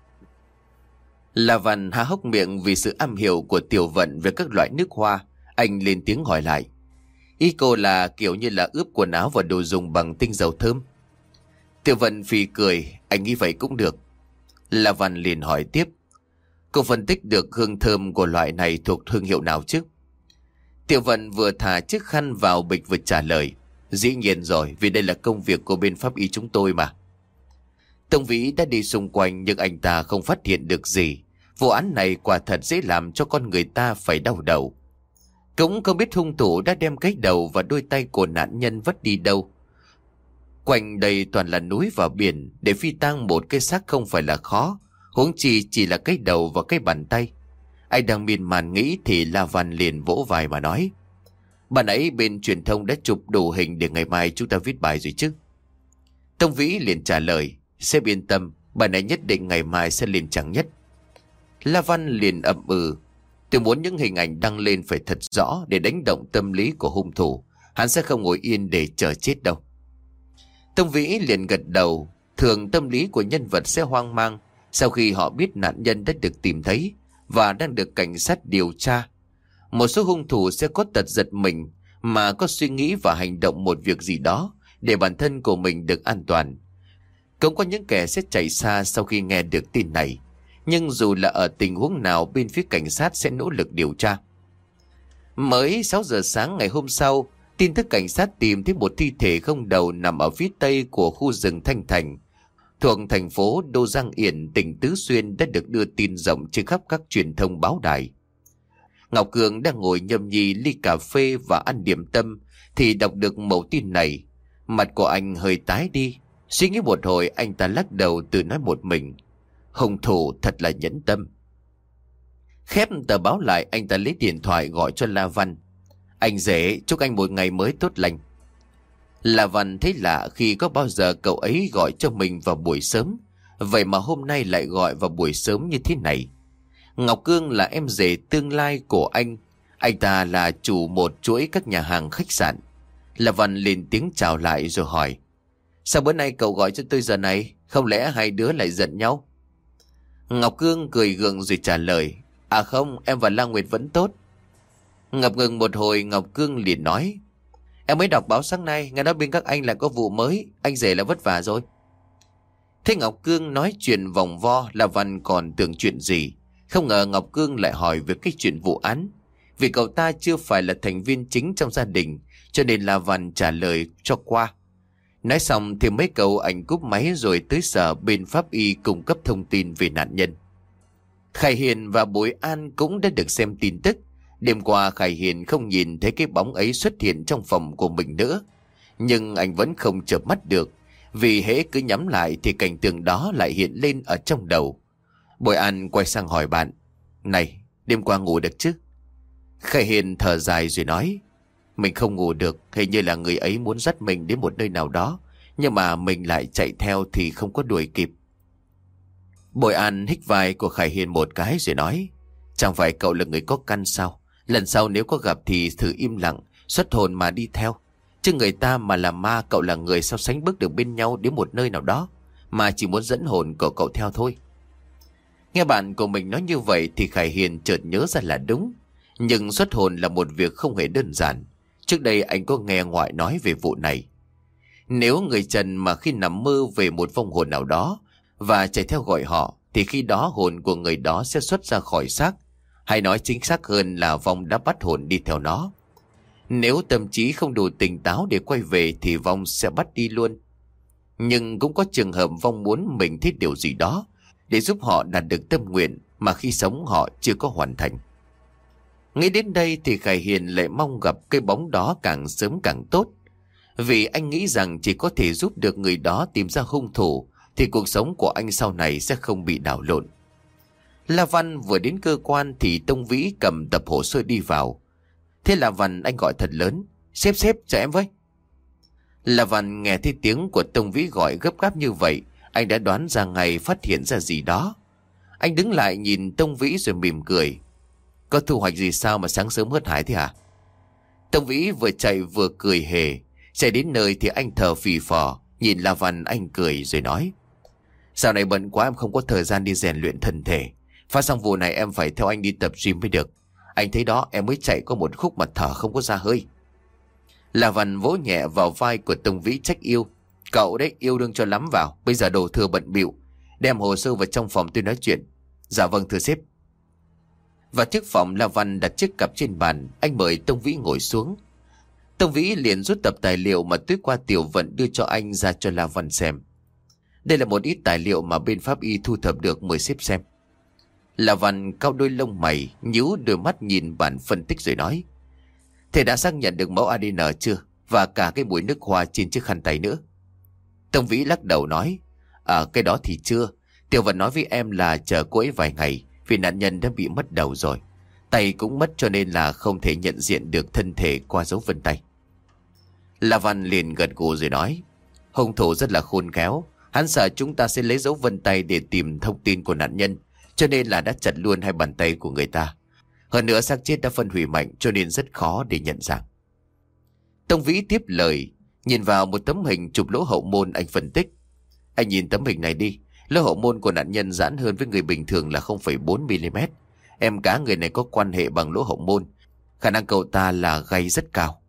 La Văn há hốc miệng vì sự am hiểu của Tiểu Vận về các loại nước hoa. Anh lên tiếng hỏi lại. Ý cô là kiểu như là ướp quần áo và đồ dùng bằng tinh dầu thơm? Tiểu Vận phì cười. Anh nghĩ vậy cũng được. La Văn liền hỏi tiếp. Cô phân tích được hương thơm của loại này thuộc thương hiệu nào chứ? Tiểu Vận vừa thả chiếc khăn vào bịch vừa trả lời. Dĩ nhiên rồi, vì đây là công việc của bên pháp y chúng tôi mà. Tông Vĩ đã đi xung quanh nhưng anh ta không phát hiện được gì. Vụ án này quả thật dễ làm cho con người ta phải đau đầu. Cũng không biết hung thủ đã đem cái đầu và đôi tay của nạn nhân vất đi đâu. Quanh đây toàn là núi và biển, để phi tang một cái xác không phải là khó, huống chi chỉ là cái đầu và cái bàn tay. Anh đang miên man nghĩ thì La Văn liền vỗ vai mà nói. Bạn ấy bên truyền thông đã chụp đủ hình để ngày mai chúng ta viết bài rồi chứ? Tông Vĩ liền trả lời. Sếp yên tâm, bạn ấy nhất định ngày mai sẽ lên trang nhất. La Văn liền ậm ừ. Tôi muốn những hình ảnh đăng lên phải thật rõ để đánh động tâm lý của hung thủ. Hắn sẽ không ngồi yên để chờ chết đâu. Tông Vĩ liền gật đầu. Thường tâm lý của nhân vật sẽ hoang mang sau khi họ biết nạn nhân đã được tìm thấy và đang được cảnh sát điều tra. Một số hung thủ sẽ có tật giật mình mà có suy nghĩ và hành động một việc gì đó để bản thân của mình được an toàn. Cũng có những kẻ sẽ chạy xa sau khi nghe được tin này. Nhưng dù là ở tình huống nào, bên phía cảnh sát sẽ nỗ lực điều tra. Mới 6 giờ sáng ngày hôm sau, tin tức cảnh sát tìm thấy một thi thể không đầu nằm ở phía tây của khu rừng Thanh Thành, thuộc thành phố Đô Giang Yển, tỉnh Tứ Xuyên đã được đưa tin rộng trên khắp các truyền thông báo đài. Ngọc Cường đang ngồi nhâm nhi ly cà phê và ăn điểm tâm thì đọc được mẩu tin này. Mặt của anh hơi tái đi. Suy nghĩ một hồi anh ta lắc đầu tự nói một mình. Hung thủ thật là nhẫn tâm. Khép tờ báo lại, anh ta lấy điện thoại gọi cho La Văn. Anh rể, chúc anh một ngày mới tốt lành. La Văn thấy lạ khi có bao giờ cậu ấy gọi cho mình vào buổi sớm. Vậy mà hôm nay lại gọi vào buổi sớm như thế này. Ngọc Cương là em rể tương lai của anh. Anh ta là chủ một chuỗi các nhà hàng khách sạn. La Văn lên tiếng chào lại rồi hỏi. Sao bữa nay cậu gọi cho tôi giờ này? Không lẽ hai đứa lại giận nhau? Ngọc Cương cười gượng rồi trả lời. À không, em và La Nguyệt vẫn tốt. Ngập ngừng một hồi, Ngọc Cương liền nói. Em mới đọc báo sáng nay, nghe nói bên các anh lại có vụ mới. Anh rể là vất vả rồi. Thế Ngọc Cương nói chuyện vòng vo, La Văn còn tưởng chuyện gì. Không ngờ Ngọc Cương lại hỏi về cái chuyện vụ án. Vì cậu ta chưa phải là thành viên chính trong gia đình, cho nên La Văn trả lời cho qua. Nói xong thì mấy câu ảnh cúp máy rồi tới sở bên pháp y cung cấp thông tin về nạn nhân. Khải Hiền và Bối An cũng đã được xem tin tức. Đêm qua Khải Hiền không nhìn thấy cái bóng ấy xuất hiện trong phòng của mình nữa. Nhưng anh vẫn không chợp mắt được, vì hễ cứ nhắm lại thì cảnh tượng đó lại hiện lên ở trong đầu. Bối An quay sang hỏi bạn. Này, đêm qua ngủ được chứ? Khải Hiền thở dài rồi nói. Mình không ngủ được, hình như là người ấy muốn dắt mình đến một nơi nào đó, nhưng mà mình lại chạy theo thì không có đuổi kịp. Bồi An hít vai của Khải Hiền một cái rồi nói. Chẳng phải cậu là người có căn sao? Lần sau nếu có gặp thì thử im lặng, xuất hồn mà đi theo. Chứ người ta mà là ma, cậu là người sao sánh bước được bên nhau đến một nơi nào đó, mà chỉ muốn dẫn hồn của cậu theo thôi. Nghe bạn của mình nói như vậy thì Khải Hiền chợt nhớ ra là đúng. Nhưng xuất hồn là một việc không hề đơn giản. Trước đây anh có nghe ngoại nói về vụ này. Nếu người trần mà khi nằm mơ về một vong hồn nào đó và chạy theo gọi họ, thì khi đó hồn của người đó sẽ xuất ra khỏi xác. Hay nói chính xác hơn là vong đã bắt hồn đi theo nó. Nếu tâm trí không đủ tỉnh táo để quay về thì vong sẽ bắt đi luôn. Nhưng cũng có trường hợp vong muốn mình thích điều gì đó để giúp họ đạt được tâm nguyện mà khi sống họ chưa có hoàn thành. Nghĩ đến đây thì Khải Hiền lại mong gặp cái bóng đó càng sớm càng tốt. Vì anh nghĩ rằng chỉ có thể giúp được người đó tìm ra hung thủ thì cuộc sống của anh sau này sẽ không bị đảo lộn. La Văn vừa đến cơ quan thì Tông Vĩ cầm tập hồ sơ đi vào. Thế La Văn anh gọi thật lớn: Sếp cho em với. La Văn nghe thấy tiếng của Tông Vĩ gọi gấp gáp như vậy, anh đã đoán ra ngay, phát hiện ra gì đó. Anh đứng lại nhìn Tông Vĩ rồi mỉm cười: Có thu hoạch gì sao mà sáng sớm hớt hải thế hả? Tông Vĩ vừa chạy vừa cười hề. Chạy đến nơi thì anh thở phì phò, nhìn La Văn anh cười rồi nói: Dạo này bận quá em không có thời gian đi rèn luyện thân thể. Phát xong vụ này em phải theo anh đi tập gym mới được. Anh thấy đó, em mới chạy có một khúc mà thở không có ra hơi. La Văn vỗ nhẹ vào vai của Tông Vĩ trách yêu: Cậu đấy, yêu đương cho lắm vào, bây giờ đồ thừa bận bịu. Đem hồ sơ vào trong phòng tôi nói chuyện. Dạ vâng thưa sếp. Vào trước phòng, La Văn đặt chiếc cặp trên bàn, anh mời Tông Vĩ ngồi xuống. Tông Vĩ liền rút tập tài liệu mà tối qua Tiểu Vận đưa cho anh ra cho La Văn xem. Đây là một ít tài liệu mà bên pháp y thu thập được, mời sếp xem. La Văn cau đôi lông mày, nhíu đôi mắt nhìn bản phân tích rồi nói: Thế đã xác nhận được mẫu ADN chưa? Và cả cái mùi nước hoa trên chiếc khăn tay nữa. Tông Vĩ lắc đầu nói: Cái đó thì chưa. Tiểu Vận nói với em là chờ cô ấy vài ngày, vì nạn nhân đã bị mất đầu rồi. Tay cũng mất cho nên là không thể nhận diện được thân thể qua dấu vân tay. La Văn liền gật gù rồi nói: Hung thủ rất là khôn khéo. Hắn sợ chúng ta sẽ lấy dấu vân tay để tìm thông tin của nạn nhân, cho nên là đã chặt luôn hai bàn tay của người ta. Hơn nữa xác chết đã phân hủy mạnh cho nên rất khó để nhận dạng. Tông Vĩ tiếp lời, nhìn vào một tấm hình chụp lỗ hậu môn, anh phân tích: Anh nhìn tấm hình này đi. Lỗ hậu môn của nạn nhân giãn hơn với người bình thường là 0,4mm. Em cá người này có quan hệ bằng lỗ hậu môn. Khả năng cậu ta là gay rất cao.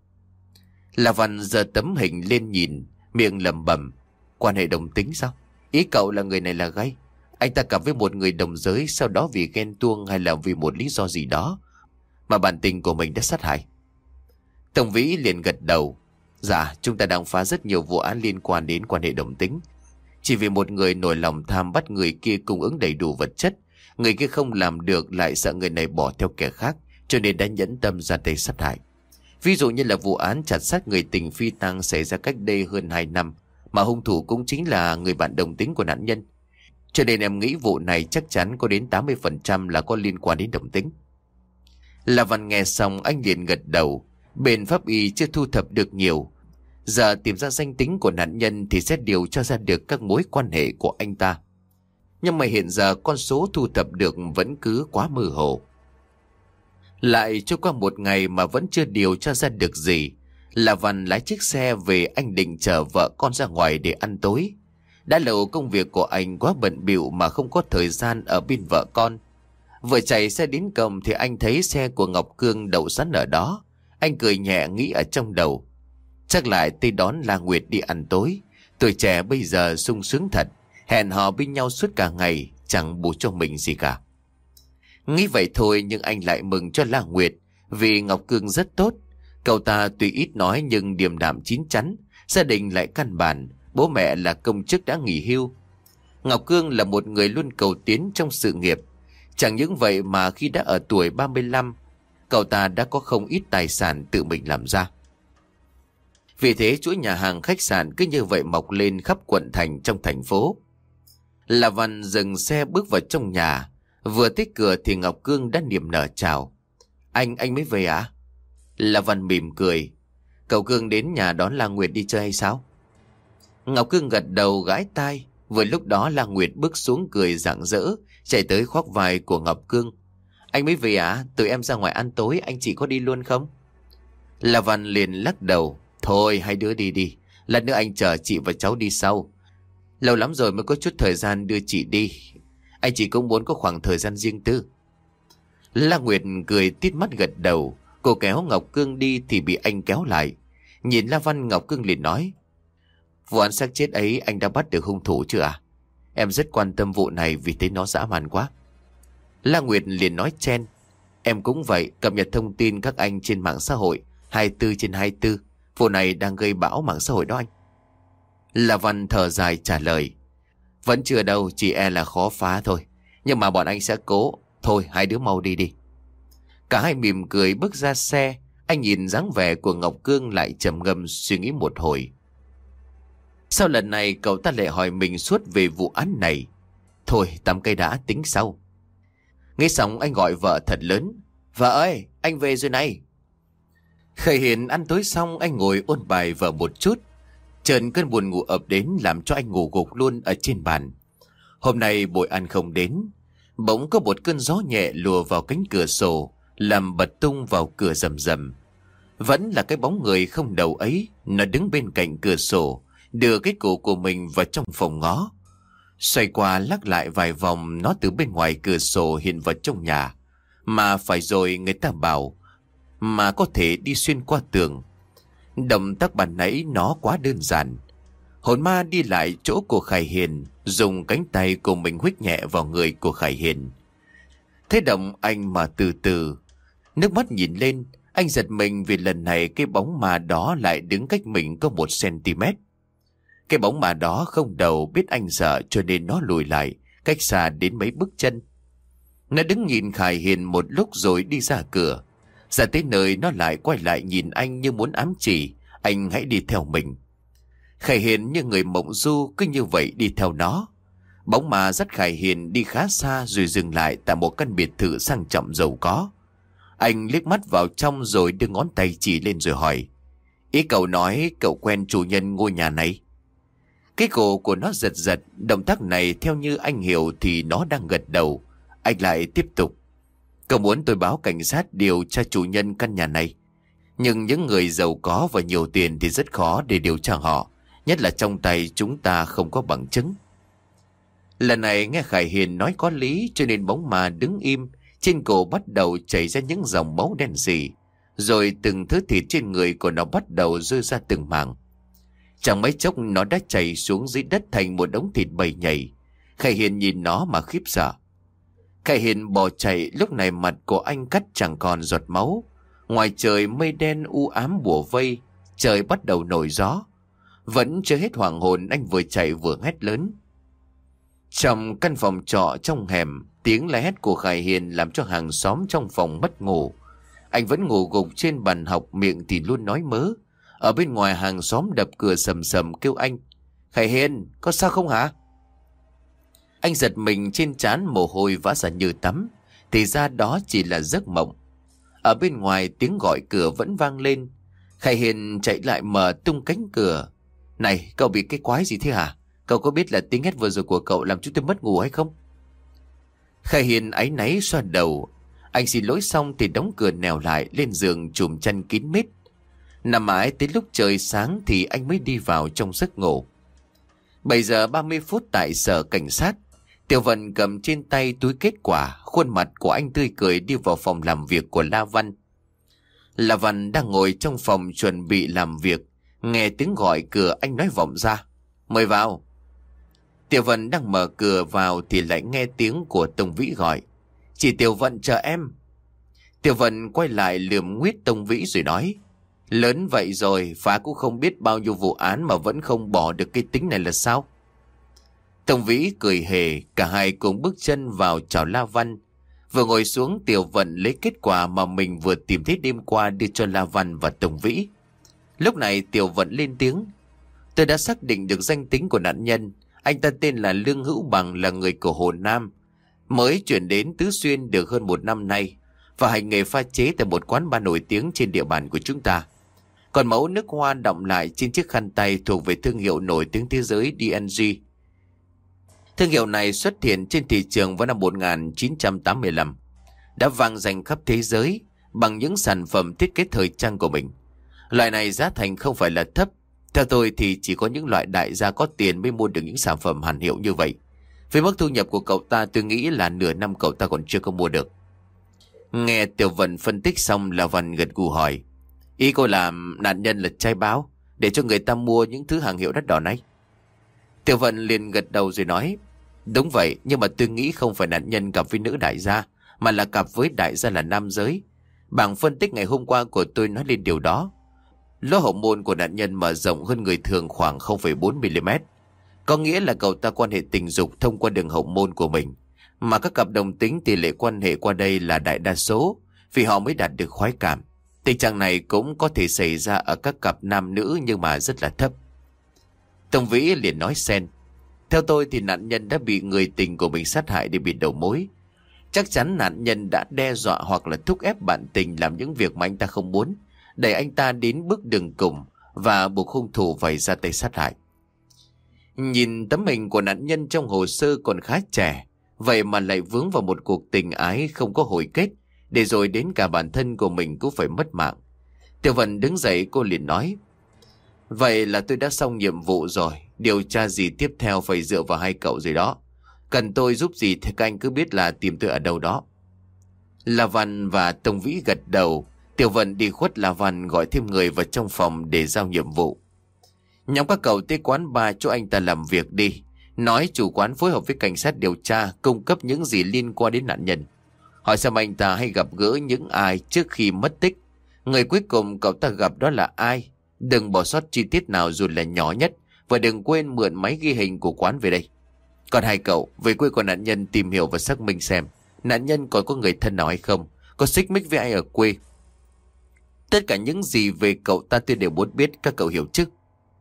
La Văn giơ tấm hình lên nhìn, miệng lẩm bẩm: Quan hệ đồng tính sao? Ý cậu là người này là gay? Anh ta cặp với một người đồng giới, sau đó vì ghen tuông hay là vì một lý do gì đó mà bạn tình của mình đã sát hại. Tông Vĩ liền gật đầu: Dạ, chúng ta đang phá rất nhiều vụ án liên quan đến quan hệ đồng tính. Chỉ vì một người nổi lòng tham bắt người kia cung ứng đầy đủ vật chất, người kia không làm được lại sợ người này bỏ theo kẻ khác, cho nên đã nhẫn tâm ra tay sát hại. Ví dụ như là vụ án chặt xác người tình phi tang xảy ra cách đây hơn 2 năm, mà hung thủ cũng chính là người bạn đồng tính của nạn nhân. Cho nên em nghĩ vụ này chắc chắn có đến 80% là có liên quan đến đồng tính. La Văn nghe xong anh liền gật đầu. Bên pháp y chưa thu thập được nhiều, giờ tìm ra danh tính của nạn nhân thì sẽ điều tra ra được các mối quan hệ của anh ta. Nhưng mà hiện giờ con số thu thập được vẫn cứ quá mơ hồ. Lại trôi qua một ngày mà vẫn chưa điều tra ra được gì. La Văn lái chiếc xe về, anh định chở vợ con ra ngoài để ăn tối. Đã lâu công việc của anh quá bận bịu mà không có thời gian ở bên vợ con. Vừa chạy xe đến cổng thì anh thấy xe của Ngọc Cương đậu sẵn ở đó. Anh cười nhẹ nghĩ ở trong đầu: Chắc lại tới đón La Nguyệt đi ăn tối. Tuổi trẻ bây giờ sung sướng thật, hẹn hò bên nhau suốt cả ngày, chẳng bù cho mình gì cả. Nghĩ vậy thôi nhưng anh lại mừng cho La Nguyệt, vì Ngọc Cương rất tốt. Cậu ta tuy ít nói nhưng điềm đạm chín chắn, gia đình lại căn bản, bố mẹ là công chức đã nghỉ hưu. Ngọc Cương là một người luôn cầu tiến trong sự nghiệp. Chẳng những vậy mà khi đã ở tuổi 35, cậu ta đã có không ít tài sản tự mình làm ra. Vì thế chuỗi nhà hàng khách sạn cứ như vậy mọc lên khắp quận thành trong thành phố. La Văn dừng xe bước vào trong nhà. Vừa tới cửa thì Ngọc Cương đã niềm nở chào: Anh mới về à? La Văn mỉm cười: Cậu Cương đến nhà đón La Nguyệt đi chơi hay sao? Ngọc Cương gật đầu gãi tai. Vừa lúc đó La Nguyệt bước xuống cười rạng rỡ, chạy tới khoác vai của Ngọc Cương: Anh mới về à? Tụi em ra ngoài ăn tối, anh chị có đi luôn không? La Văn liền lắc đầu: Thôi hai đứa đi đi, lát nữa anh chở chị và cháu đi sau. Lâu lắm rồi mới có chút thời gian đưa chị đi. Anh chị cũng muốn có khoảng thời gian riêng tư. La Nguyệt cười tít mắt gật đầu. Cô kéo Ngọc Cương đi thì bị anh kéo lại. Nhìn La Văn, Ngọc Cương liền nói: Vụ án xác chết ấy anh đã bắt được hung thủ chưa à? Em rất quan tâm vụ này vì thấy nó dã man quá. La Nguyệt liền nói chen: Em cũng vậy, cập nhật thông tin các anh trên mạng xã hội 24/24. Vụ này đang gây bão mạng xã hội đó anh. La Văn thở dài trả lời: Vẫn chưa đâu, chỉ e là khó phá thôi. Nhưng mà bọn anh sẽ cố. Thôi hai đứa mau đi đi. Cả hai mỉm cười bước ra xe. Anh nhìn dáng vẻ của Ngọc Cương lại trầm ngâm suy nghĩ một hồi. Sau lần này cậu ta lại hỏi mình suốt về vụ án này. Thôi tắm cây đã tính sau. Nghe xong anh gọi vợ thật lớn. Vợ ơi, anh về rồi này. Khải Hiền ăn tối xong anh ngồi ôn bài vợ một chút. Chợt cơn buồn ngủ ập đến làm cho anh ngủ gục luôn ở trên bàn. Hôm nay Bội An không đến. Bỗng có một cơn gió nhẹ lùa vào cánh cửa sổ, làm bật tung vào cửa rầm rầm. Vẫn là cái bóng người không đầu ấy, nó đứng bên cạnh cửa sổ, đưa cái cổ của mình vào trong phòng ngó. Xoay qua lắc lại vài vòng, nó từ bên ngoài cửa sổ hiện vào trong nhà. Mà phải rồi người ta bảo, mà có thể đi xuyên qua tường. Động tác ban nãy nó quá đơn giản. Hồn ma đi lại chỗ của Khải Hiền, dùng cánh tay của mình huých nhẹ vào người của Khải Hiền. Thế động anh mà từ từ, nước mắt nhìn lên, anh giật mình vì lần này cái bóng ma đó lại đứng cách mình có 1 cm. Cái bóng ma đó không đầu biết anh sợ cho nên nó lùi lại, cách xa đến mấy bước chân. Nó đứng nhìn Khải Hiền một lúc rồi đi ra cửa. Ra tới nơi nó lại quay lại nhìn anh như muốn ám chỉ, anh hãy đi theo mình. Khải Hiền như người mộng du cứ như vậy đi theo nó. Bóng ma dắt Khải Hiền đi khá xa rồi dừng lại tại một căn biệt thự sang trọng giàu có. Anh liếc mắt vào trong rồi đưa ngón tay chỉ lên rồi hỏi. Ý cậu nói cậu quen chủ nhân ngôi nhà này? Cái cổ của nó giật giật, động tác này theo như anh hiểu thì nó đang gật đầu. Anh lại tiếp tục. Cậu muốn tôi báo cảnh sát điều tra chủ nhân căn nhà này. Nhưng những người giàu có và nhiều tiền thì rất khó để điều tra họ. Nhất là trong tay chúng ta không có bằng chứng. Lần này nghe Khải Hiền nói có lý cho nên bóng ma đứng im. Trên cổ bắt đầu chảy ra những dòng máu đen sì. Rồi từng thứ thịt trên người của nó bắt đầu rơi ra từng mảng. Chẳng mấy chốc nó đã chảy xuống dưới đất thành một đống thịt bầy nhảy. Khải Hiền nhìn nó mà khiếp sợ. Khải Hiền bỏ chạy, lúc này mặt của anh cắt chẳng còn giọt máu. Ngoài trời mây đen u ám bủa vây, trời bắt đầu nổi gió. Vẫn chưa hết hoàng hồn anh vừa chạy vừa hét lớn. Trong căn phòng trọ trong hẻm, tiếng la hét của Khải Hiền làm cho hàng xóm trong phòng mất ngủ. Anh vẫn ngủ gục trên bàn học, miệng thì luôn nói mớ. Ở bên ngoài hàng xóm đập cửa sầm sầm kêu anh. Khải Hiền, có sao không hả? Anh giật mình, trên trán mồ hôi vã ra như tắm. Thì ra đó chỉ là giấc mộng. Ở bên ngoài tiếng gọi cửa vẫn vang lên. Khải Hiền chạy lại mở tung cánh cửa. Này, cậu bị cái quái gì thế hả? Cậu có biết là tiếng hét vừa rồi của cậu làm chúng tôi mất ngủ hay không? Khải Hiền áy náy xoa đầu. Anh xin lỗi xong thì đóng cửa nèo lại, lên giường chùm chăn kín mít. Nằm mãi tới lúc trời sáng thì anh mới đi vào trong giấc ngủ. 7 giờ 30 phút tại sở cảnh sát. Tiểu Vận cầm trên tay túi kết quả, khuôn mặt của anh tươi cười đi vào phòng làm việc của La Văn. La Văn đang ngồi trong phòng chuẩn bị làm việc. Nghe tiếng gọi cửa anh nói vọng ra. Mời vào. Tiểu Vận đang mở cửa vào thì lại nghe tiếng của Tông Vĩ gọi. Chị Tiểu Vận chờ em. Tiểu Vận quay lại lườm nguyết Tông Vĩ rồi nói. Lớn vậy rồi, phá cũng không biết bao nhiêu vụ án mà vẫn không bỏ được cái tính này là sao? Tông Vĩ cười hề, cả hai cùng bước chân vào chào La Văn. Vừa ngồi xuống, Tiểu Vận lấy kết quả mà mình vừa tìm thấy đêm qua đưa cho La Văn và Tông Vĩ. Lúc này Tiểu Vận lên tiếng. Tôi đã xác định được danh tính của nạn nhân. Anh ta tên là Lương Hữu Bằng, là người của Hồ Nam. Mới chuyển đến Tứ Xuyên được hơn 1 năm nay và hành nghề pha chế tại một quán bar nổi tiếng trên địa bàn của chúng ta. Còn mẫu nước hoa đọng lại trên chiếc khăn tay thuộc về thương hiệu nổi tiếng thế giới DNG. Thương hiệu này xuất hiện trên thị trường vào năm 1985, đã vang danh khắp thế giới bằng những sản phẩm thiết kế thời trang của mình. Loại này giá thành không phải là thấp. Theo tôi thì chỉ có những loại đại gia có tiền mới mua được những sản phẩm hàn hiệu như vậy. Với mức thu nhập của cậu ta, tôi nghĩ là nửa năm cậu ta còn chưa có mua được. Nghe Tiểu Vận phân tích xong, La Văn gật gù hỏi. Ý cô làm nạn nhân là trai báo để cho người ta mua những thứ hàng hiệu đắt đỏ này? Tiểu Vận liền gật đầu rồi nói. Đúng vậy, nhưng mà tôi nghĩ không phải nạn nhân cặp với nữ đại gia, mà là cặp với đại gia là nam giới. Bảng phân tích ngày hôm qua của tôi nói lên điều đó. Lỗ hậu môn của nạn nhân mở rộng hơn người thường khoảng 0,4 mm. Có nghĩa là cậu ta quan hệ tình dục thông qua đường hậu môn của mình. Mà các cặp đồng tính tỷ lệ quan hệ qua đây là đại đa số, vì họ mới đạt được khoái cảm. Tình trạng này cũng có thể xảy ra ở các cặp nam nữ nhưng mà rất là thấp. Tông Vĩ liền nói xen: Theo tôi thì nạn nhân đã bị người tình của mình sát hại để bịt đầu mối. Chắc chắn nạn nhân đã đe dọa hoặc là thúc ép bạn tình làm những việc mà anh ta không muốn, đẩy anh ta đến bước đường cùng và buộc hung thủ phải ra tay sát hại. Nhìn tấm hình của nạn nhân trong hồ sơ còn khá trẻ, vậy mà lại vướng vào một cuộc tình ái không có hồi kết, để rồi đến cả bản thân của mình cũng phải mất mạng. Tiểu Vân đứng dậy, cô liền nói: Vậy là tôi đã xong nhiệm vụ rồi. Điều tra gì tiếp theo phải dựa vào hai cậu rồi đó. Cần tôi giúp gì thì các anh cứ biết là tìm tôi ở đâu đó. La Văn và Tông Vĩ gật đầu. Tiểu Vân đi khuất La Văn gọi thêm người vào trong phòng để giao nhiệm vụ. Nhóm các cậu tới quán bar chỗ anh ta làm việc đi. Nói chủ quán phối hợp với cảnh sát điều tra, cung cấp những gì liên quan đến nạn nhân. Hỏi xem anh ta hay gặp gỡ những ai trước khi mất tích. Người cuối cùng cậu ta gặp đó là ai. Đừng bỏ sót chi tiết nào dù là nhỏ nhất. Và đừng quên mượn máy ghi hình của quán về đây. Còn hai cậu về quê của nạn nhân tìm hiểu và xác minh xem nạn nhân còn có người thân nào hay không, có xích mích với ai ở quê. Tất cả những gì về cậu ta tôi đều muốn biết, các cậu hiểu chứ?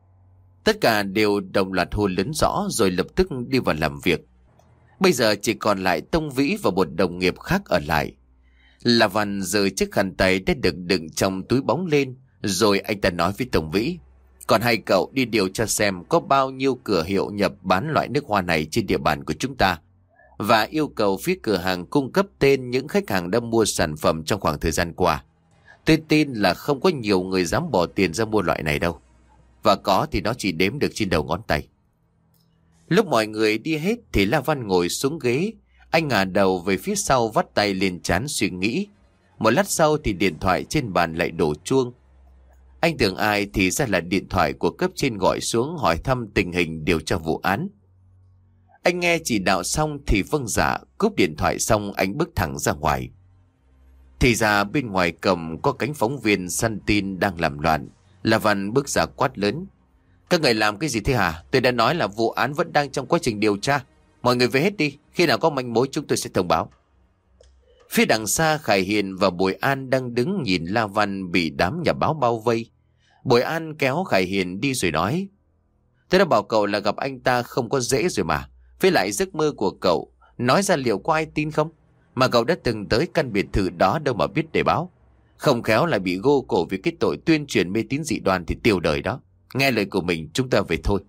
Tất cả đều đồng loạt hô lớn rõ rồi lập tức đi vào làm việc. Bây giờ chỉ còn lại Tông Vĩ và một đồng nghiệp khác ở lại. La Văn giơ chiếc khăn tay đã được đựng trong túi bóng lên, rồi anh ta nói với Tông Vĩ: Còn hai cậu đi điều tra xem có bao nhiêu cửa hiệu nhập bán loại nước hoa này trên địa bàn của chúng ta, và yêu cầu phía cửa hàng cung cấp tên những khách hàng đã mua sản phẩm trong khoảng thời gian qua. Tôi tin là không có nhiều người dám bỏ tiền ra mua loại này đâu, và có thì nó chỉ đếm được trên đầu ngón tay. Lúc mọi người đi hết thì La Văn ngồi xuống ghế. Anh ngả đầu về phía sau, vắt tay lên trán suy nghĩ. Một lát sau thì điện thoại trên bàn lại đổ chuông. Anh tưởng ai thì ra là điện thoại của cấp trên gọi xuống hỏi thăm tình hình điều tra vụ án. Anh nghe chỉ đạo xong thì vâng dạ, cúp điện thoại xong anh bước thẳng ra ngoài. Thì ra bên ngoài cổng có cánh phóng viên săn tin đang làm loạn. La Văn bước ra quát lớn: Các người làm cái gì thế hả? Tôi đã nói là vụ án vẫn đang trong quá trình điều tra. Mọi người về hết đi, khi nào có manh mối chúng tôi sẽ thông báo. Phía đằng xa Khải Hiền và Bội An đang đứng nhìn La Văn bị đám nhà báo bao vây. Bội An kéo Khải Hiền đi rồi nói: Tôi đã bảo cậu là gặp anh ta không có dễ rồi mà. Với lại giấc mơ của cậu nói ra liệu có ai tin không? Mà cậu đã từng tới căn biệt thự đó đâu mà biết để báo. Không khéo lại bị gô cổ vì cái tội tuyên truyền mê tín dị đoan thì tiêu đời đó. Nghe lời của mình, chúng ta về thôi.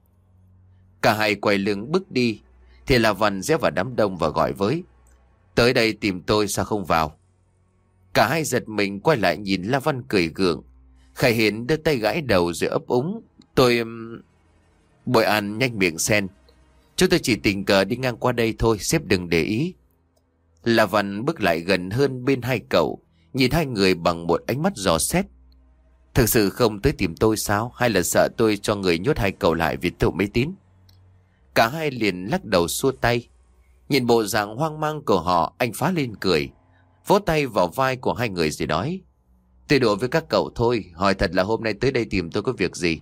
Cả hai quay lưng bước đi thì La Văn rẽ vào đám đông và gọi với: Tới đây tìm tôi sao không vào? Cả hai giật mình quay lại nhìn La Văn cười gượng. Khải Hiền đưa tay gãi đầu rồi ấp úng: Tôi... Bội An nhanh miệng xen: Chúng tôi chỉ tình cờ đi ngang qua đây thôi, sếp đừng để ý. La Văn bước lại gần hơn bên hai cậu, nhìn hai người bằng một ánh mắt dò xét. Thực sự không tới tìm tôi sao? Hay là sợ tôi cho người nhốt hai cậu lại vì tội mê tín? Cả hai liền lắc đầu xua tay. Nhìn bộ dạng hoang mang của họ, anh phá lên cười, vỗ tay vào vai của hai người rồi nói: Tôi đùa với các cậu thôi, hỏi thật là hôm nay tới đây tìm tôi có việc gì?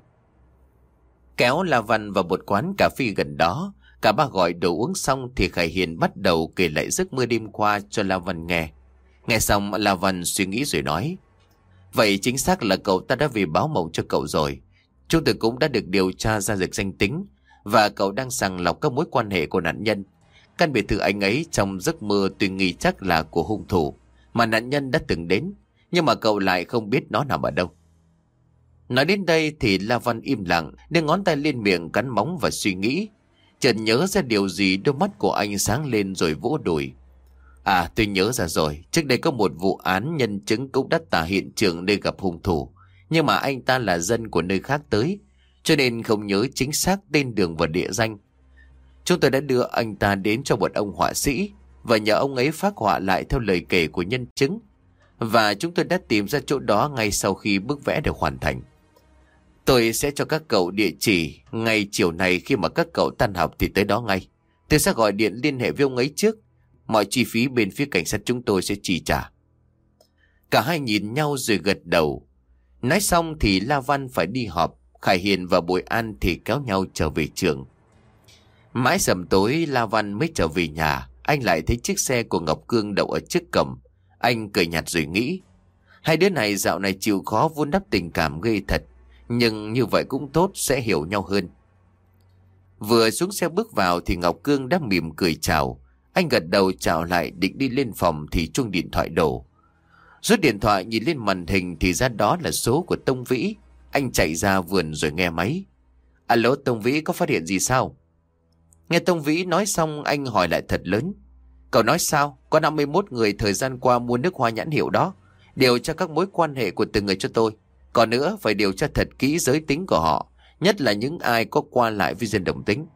Kéo La Văn vào một quán cà phê gần đó. Cả ba gọi đồ uống xong thì Khải Hiền bắt đầu kể lại giấc mơ đêm qua cho La Văn nghe. Nghe xong La Văn suy nghĩ rồi nói: Vậy chính xác là cậu ta đã về báo mộng cho cậu rồi. Chúng tôi cũng đã được điều tra ra được danh tính, và cậu đang sàng lọc các mối quan hệ của nạn nhân. Căn biệt thự anh ấy trong giấc mơ tuy nghi chắc là của hung thủ mà nạn nhân đã từng đến, nhưng mà cậu lại không biết nó nằm ở đâu. Nói đến đây thì La Văn im lặng, đưa ngón tay lên miệng cắn móng và suy nghĩ. Chợt nhớ ra điều gì, đôi mắt của anh sáng lên rồi vỗ đùi: À, tôi nhớ ra rồi. Trước đây có một vụ án nhân chứng cũng đã tả hiện trường nơi gặp hung thủ, nhưng mà anh ta là dân của nơi khác tới, cho nên không nhớ chính xác tên đường và địa danh. Chúng tôi đã đưa anh ta đến cho một ông họa sĩ và nhờ ông ấy phác họa lại theo lời kể của nhân chứng, và chúng tôi đã tìm ra chỗ đó ngay sau khi bức vẽ được hoàn thành. Tôi sẽ cho các cậu địa chỉ, ngay chiều này khi mà các cậu tan học thì tới đó ngay. Tôi sẽ gọi điện liên hệ với ông ấy trước. Mọi chi phí bên phía cảnh sát chúng tôi sẽ chi trả. Cả hai nhìn nhau rồi gật đầu. Nói xong thì La Văn phải đi họp. Khải Hiền và Bội An thì kéo nhau trở về trường. Mãi sầm tối La Văn mới trở về nhà. Anh lại thấy chiếc xe của Ngọc Cương đậu ở trước cổng. Anh cười nhạt rồi nghĩ: Hai đứa này dạo này chịu khó vun đắp tình cảm ghê thật. Nhưng như vậy cũng tốt, sẽ hiểu nhau hơn. Vừa xuống xe bước vào thì Ngọc Cương đã mỉm cười chào. Anh gật đầu chào lại định đi lên phòng thì chuông điện thoại đổ. Rút điện thoại nhìn lên màn hình thì ra đó là số của Tông Vĩ. Anh chạy ra vườn rồi nghe máy. Alo, Tông Vĩ, có phát hiện gì sao? Nghe Tông Vĩ nói xong anh hỏi lại thật lớn. Cậu nói sao? Có 51 người thời gian qua mua nước hoa nhãn hiệu đó. Điều tra các mối quan hệ của từng người cho tôi. Còn nữa phải điều tra thật kỹ giới tính của họ, nhất là những ai có qua lại với dân đồng tính.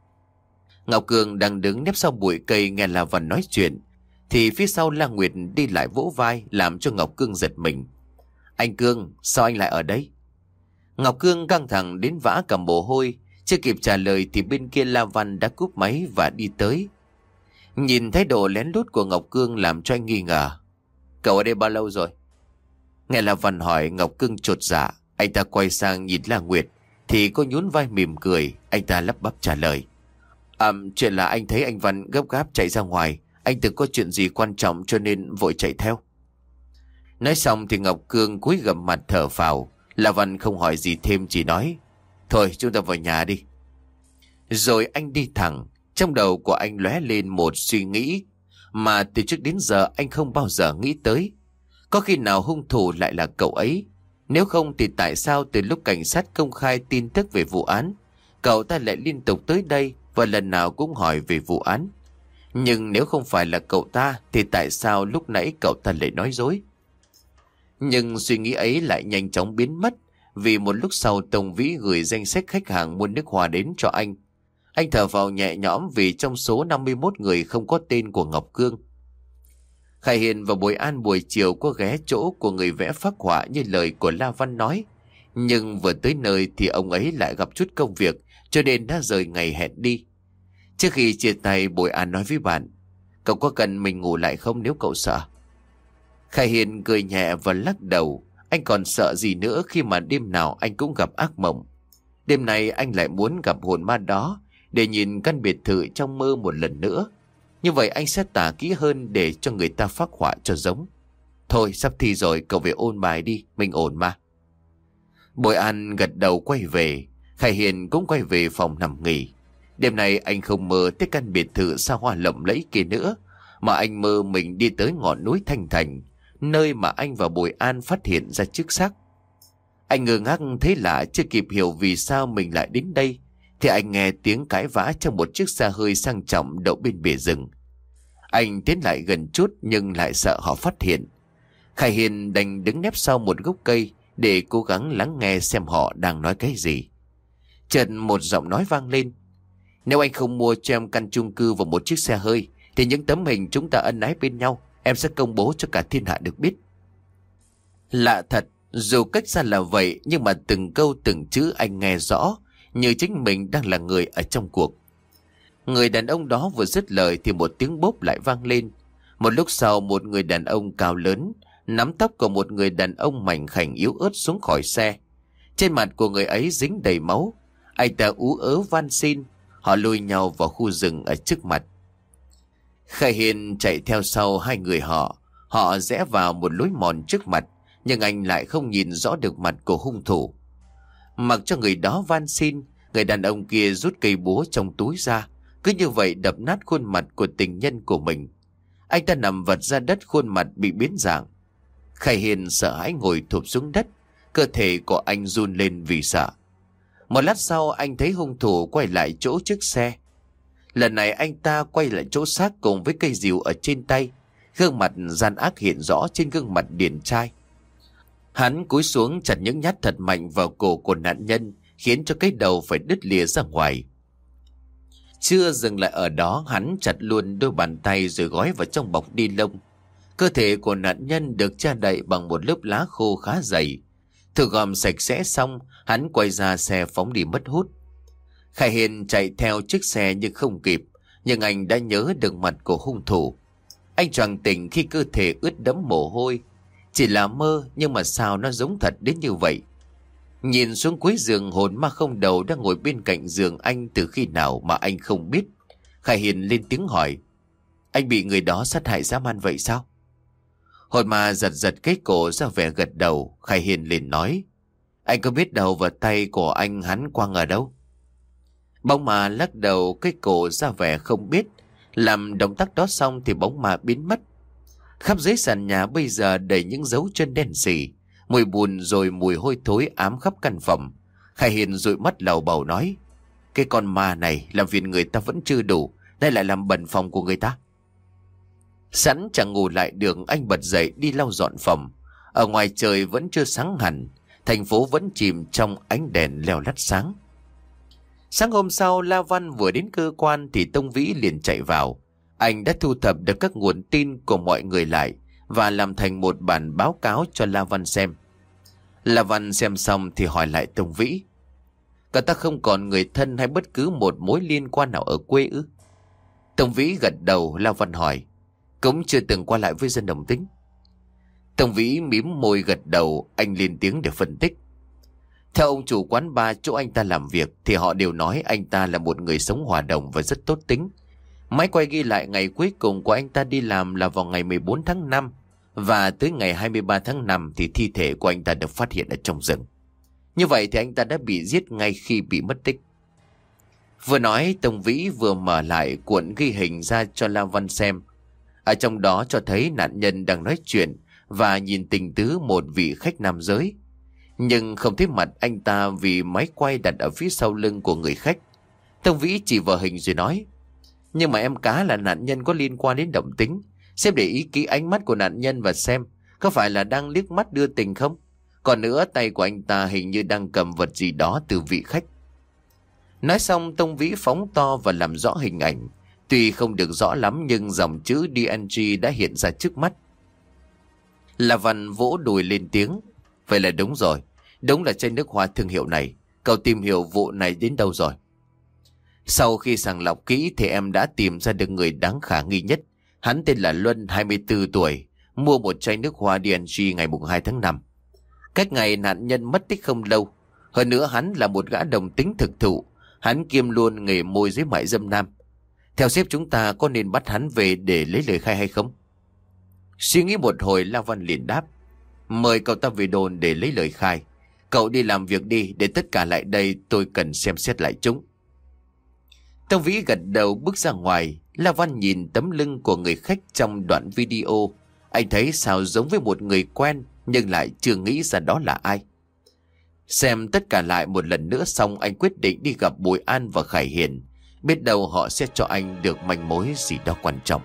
Ngọc Cương đang đứng nép sau bụi cây nghe La Văn nói chuyện thì phía sau La Nguyệt đi lại vỗ vai làm cho Ngọc Cương giật mình. Anh Cương, sao anh lại ở đây? Ngọc Cương căng thẳng đến vã cả mồ hôi. Chưa kịp trả lời thì bên kia La Văn đã cúp máy và đi tới. Nhìn thái độ lén lút của Ngọc Cương làm cho anh nghi ngờ. Cậu ở đây bao lâu rồi? Nghe La Văn hỏi, Ngọc Cương chột dạ. Anh ta quay sang nhìn La Nguyệt thì cô nhún vai mỉm cười. Anh ta lắp bắp trả lời. Chuyện là anh thấy anh Văn gấp gáp chạy ra ngoài. Anh từng có chuyện gì quan trọng cho nên vội chạy theo. Nói xong thì Ngọc Cương cúi gằm mặt thở phào. La Văn không hỏi gì thêm, chỉ nói. Thôi chúng ta vào nhà đi. Rồi anh đi thẳng. Trong đầu của anh lóe lên một suy nghĩ mà từ trước đến giờ anh không bao giờ nghĩ tới. Có khi nào hung thủ lại là cậu ấy? Nếu không thì tại sao từ lúc cảnh sát công khai tin tức về vụ án, cậu ta lại liên tục tới đây và lần nào cũng hỏi về vụ án? Nhưng nếu không phải là cậu ta thì tại sao lúc nãy cậu ta lại nói dối? Nhưng suy nghĩ ấy lại nhanh chóng biến mất vì một lúc sau Tông Vĩ gửi danh sách khách hàng mua nước hoa đến cho anh. Anh thở vào nhẹ nhõm vì trong số 51 người không có tên của Ngọc Cương. Khải Hiền và Bồi An buổi chiều có ghé chỗ của người vẽ phác họa như lời của La Văn nói. Nhưng vừa tới nơi thì ông ấy lại gặp chút công việc cho nên đã rời ngày hẹn đi. Trước khi chia tay, Bồi An nói với bạn. Cậu có cần mình ngủ lại không nếu cậu sợ? Khải Hiền cười nhẹ và lắc đầu. Anh còn sợ gì nữa khi mà đêm nào anh cũng gặp ác mộng. Đêm nay anh lại muốn gặp hồn ma đó để nhìn căn biệt thự trong mơ một lần nữa. Như vậy anh sẽ tả kỹ hơn để cho người ta phác họa cho giống. Thôi sắp thi rồi, cậu về ôn bài đi, mình ổn mà. Bồi An gật đầu quay về. Khải Hiền cũng quay về phòng nằm nghỉ. Đêm nay anh không mơ tới căn biệt thự xa hoa lộng lẫy kia nữa, mà anh mơ mình đi tới ngọn núi Thanh Thành, nơi mà anh và Bồi An phát hiện ra chiếc xác. Anh ngơ ngác thấy lạ, chưa kịp hiểu vì sao mình lại đến đây thì anh nghe tiếng cãi vã trong một chiếc xe hơi sang trọng đậu bên bìa rừng. Anh tiến lại gần chút nhưng lại sợ họ phát hiện. Khải Hiền đành đứng nép sau một gốc cây để cố gắng lắng nghe xem họ đang nói cái gì. Chợt một giọng nói vang lên. Nếu anh không mua cho em căn chung cư và một chiếc xe hơi thì những tấm hình chúng ta ân ái bên nhau em sẽ công bố cho cả thiên hạ được biết. Lạ thật, dù cách xa là vậy nhưng mà từng câu từng chữ anh nghe rõ, như chính mình đang là người ở trong cuộc. Người đàn ông đó vừa dứt lời thì một tiếng bốp lại vang lên. Một lúc sau, một người đàn ông cao lớn nắm tóc của một người đàn ông mảnh khảnh yếu ớt xuống khỏi xe. Trên mặt của người ấy dính đầy máu. Anh ta ú ớ van xin. Họ lôi nhau vào khu rừng ở trước mặt. Khải Hiền chạy theo sau hai người họ. Họ rẽ vào một lối mòn trước mặt, nhưng anh lại không nhìn rõ được mặt của hung thủ. Mặc cho người đó van xin, người đàn ông kia rút cây búa trong túi ra, cứ như vậy đập nát khuôn mặt của tình nhân của mình. Anh ta nằm vật ra đất, khuôn mặt bị biến dạng. Khải Hiền sợ hãi ngồi thụp xuống đất, cơ thể của anh run lên vì sợ. Một lát sau anh thấy hung thủ quay lại chỗ chiếc xe. Lần này anh ta quay lại chỗ xác cùng với cây rìu ở trên tay. Gương mặt gian ác hiện rõ trên gương mặt điển trai. Hắn cúi xuống chặt những nhát thật mạnh vào cổ của nạn nhân, khiến cho cái đầu phải đứt lìa ra ngoài. Chưa dừng lại ở đó, hắn chặt luôn đôi bàn tay rồi gói vào trong bọc ni lông. Cơ thể của nạn nhân được che đậy bằng một lớp lá khô khá dày. Thử gom sạch sẽ xong, hắn quay ra xe phóng đi mất hút. Khải Hiền chạy theo chiếc xe nhưng không kịp, nhưng anh đã nhớ được mặt của hung thủ. Anh choàng tỉnh khi cơ thể ướt đẫm mồ hôi. Chỉ là mơ nhưng mà sao nó giống thật đến như vậy. Nhìn xuống cuối giường, hồn ma không đầu đang ngồi bên cạnh giường anh từ khi nào mà anh không biết. Khải Hiền lên tiếng hỏi. Anh bị người đó sát hại dã man vậy sao? Hồn ma giật giật cái cổ ra vẻ gật đầu. Khải Hiền liền nói. Anh có biết đầu và tay của anh hắn quăng ở đâu? Bóng ma lắc đầu cái cổ ra vẻ không biết. Làm động tác đó xong thì bóng ma biến mất. Khắp dưới sàn nhà bây giờ đầy những dấu chân đen sì, mùi bùn rồi mùi hôi thối ám khắp căn phòng. Khải Hiền dụi mắt lầu bầu nói: cái con ma này làm phiền người ta vẫn chưa đủ, nay lại làm bẩn phòng của người ta. Sẵn chẳng ngủ lại được, anh bật dậy đi lau dọn phòng. Ở ngoài trời vẫn chưa sáng hẳn, thành phố vẫn chìm trong ánh đèn leo lắt sáng. Sáng hôm sau, La Văn vừa đến cơ quan thì Tông Vĩ liền chạy vào. Anh đã thu thập được các nguồn tin của mọi người lại và làm thành một bản báo cáo cho La Văn xem. La Văn xem xong thì hỏi lại Tông Vĩ: cậu ta không còn người thân hay bất cứ một mối liên quan nào ở quê ư? Tông Vĩ gật đầu. La Văn hỏi: cũng chưa từng qua lại với dân Đồng Tính. Tông Vĩ mím môi gật đầu. Anh lên tiếng để phân tích: theo ông chủ quán bar chỗ anh ta làm việc thì họ đều nói anh ta là một người sống hòa đồng và rất tốt tính. Máy quay ghi lại ngày cuối cùng của anh ta đi làm là vào ngày 14 tháng 5, và tới ngày 23 tháng 5 thì thi thể của anh ta được phát hiện ở trong rừng. Như vậy thì anh ta đã bị giết ngay khi bị mất tích. Vừa nói, Tông Vĩ vừa mở lại cuộn ghi hình ra cho La Văn xem. Ở trong đó cho thấy nạn nhân đang nói chuyện và nhìn tình tứ một vị khách nam giới, nhưng không thấy mặt anh ta vì máy quay đặt ở phía sau lưng của người khách. Tông Vĩ chỉ vào hình rồi nói: nhưng mà em cá là nạn nhân có liên quan đến Động Tính. Xem để ý kỹ ánh mắt của nạn nhân và xem có phải là đang liếc mắt đưa tình không. Còn nữa, tay của anh ta hình như đang cầm vật gì đó từ vị khách. Nói xong, Tông Vĩ phóng to và làm rõ hình ảnh. Tuy không được rõ lắm nhưng dòng chữ DNG đã hiện ra trước mắt. La Văn vỗ đùi lên tiếng: vậy là đúng rồi, đúng là chai nước hoa thương hiệu này. Cậu tìm hiểu vụ này đến đâu rồi? Sau khi sàng lọc kỹ thì em đã tìm ra được người đáng khả nghi nhất. Hắn tên là Luân, 24 tuổi, mua một chai nước hoa DNG ngày 2 tháng 5. Cách ngày nạn nhân mất tích không lâu. Hơn nữa hắn là một gã đồng tính thực thụ. Hắn kiêm luôn nghề môi giới mại dâm nam. Theo sếp chúng ta có nên bắt hắn về để lấy lời khai hay không? Suy nghĩ một hồi, La Văn liền đáp: mời cậu ta về đồn để lấy lời khai. Cậu đi làm việc đi, để tất cả lại đây, tôi cần xem xét lại chúng. Tông Vĩ gật đầu bước ra ngoài. La Văn nhìn tấm lưng của người khách trong đoạn video. Anh thấy sao giống với một người quen, nhưng lại chưa nghĩ ra đó là ai. Xem tất cả lại một lần nữa xong, anh quyết định đi gặp Bùi An và Khải Hiền. Biết đâu họ sẽ cho anh được manh mối gì đó quan trọng.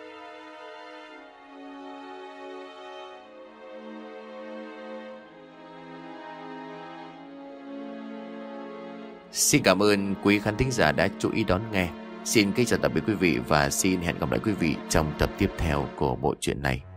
Xin cảm ơn quý khán thính giả đã chú ý đón nghe. Xin kính chào tạm biệt quý vị và xin hẹn gặp lại quý vị trong tập tiếp theo của bộ truyện này.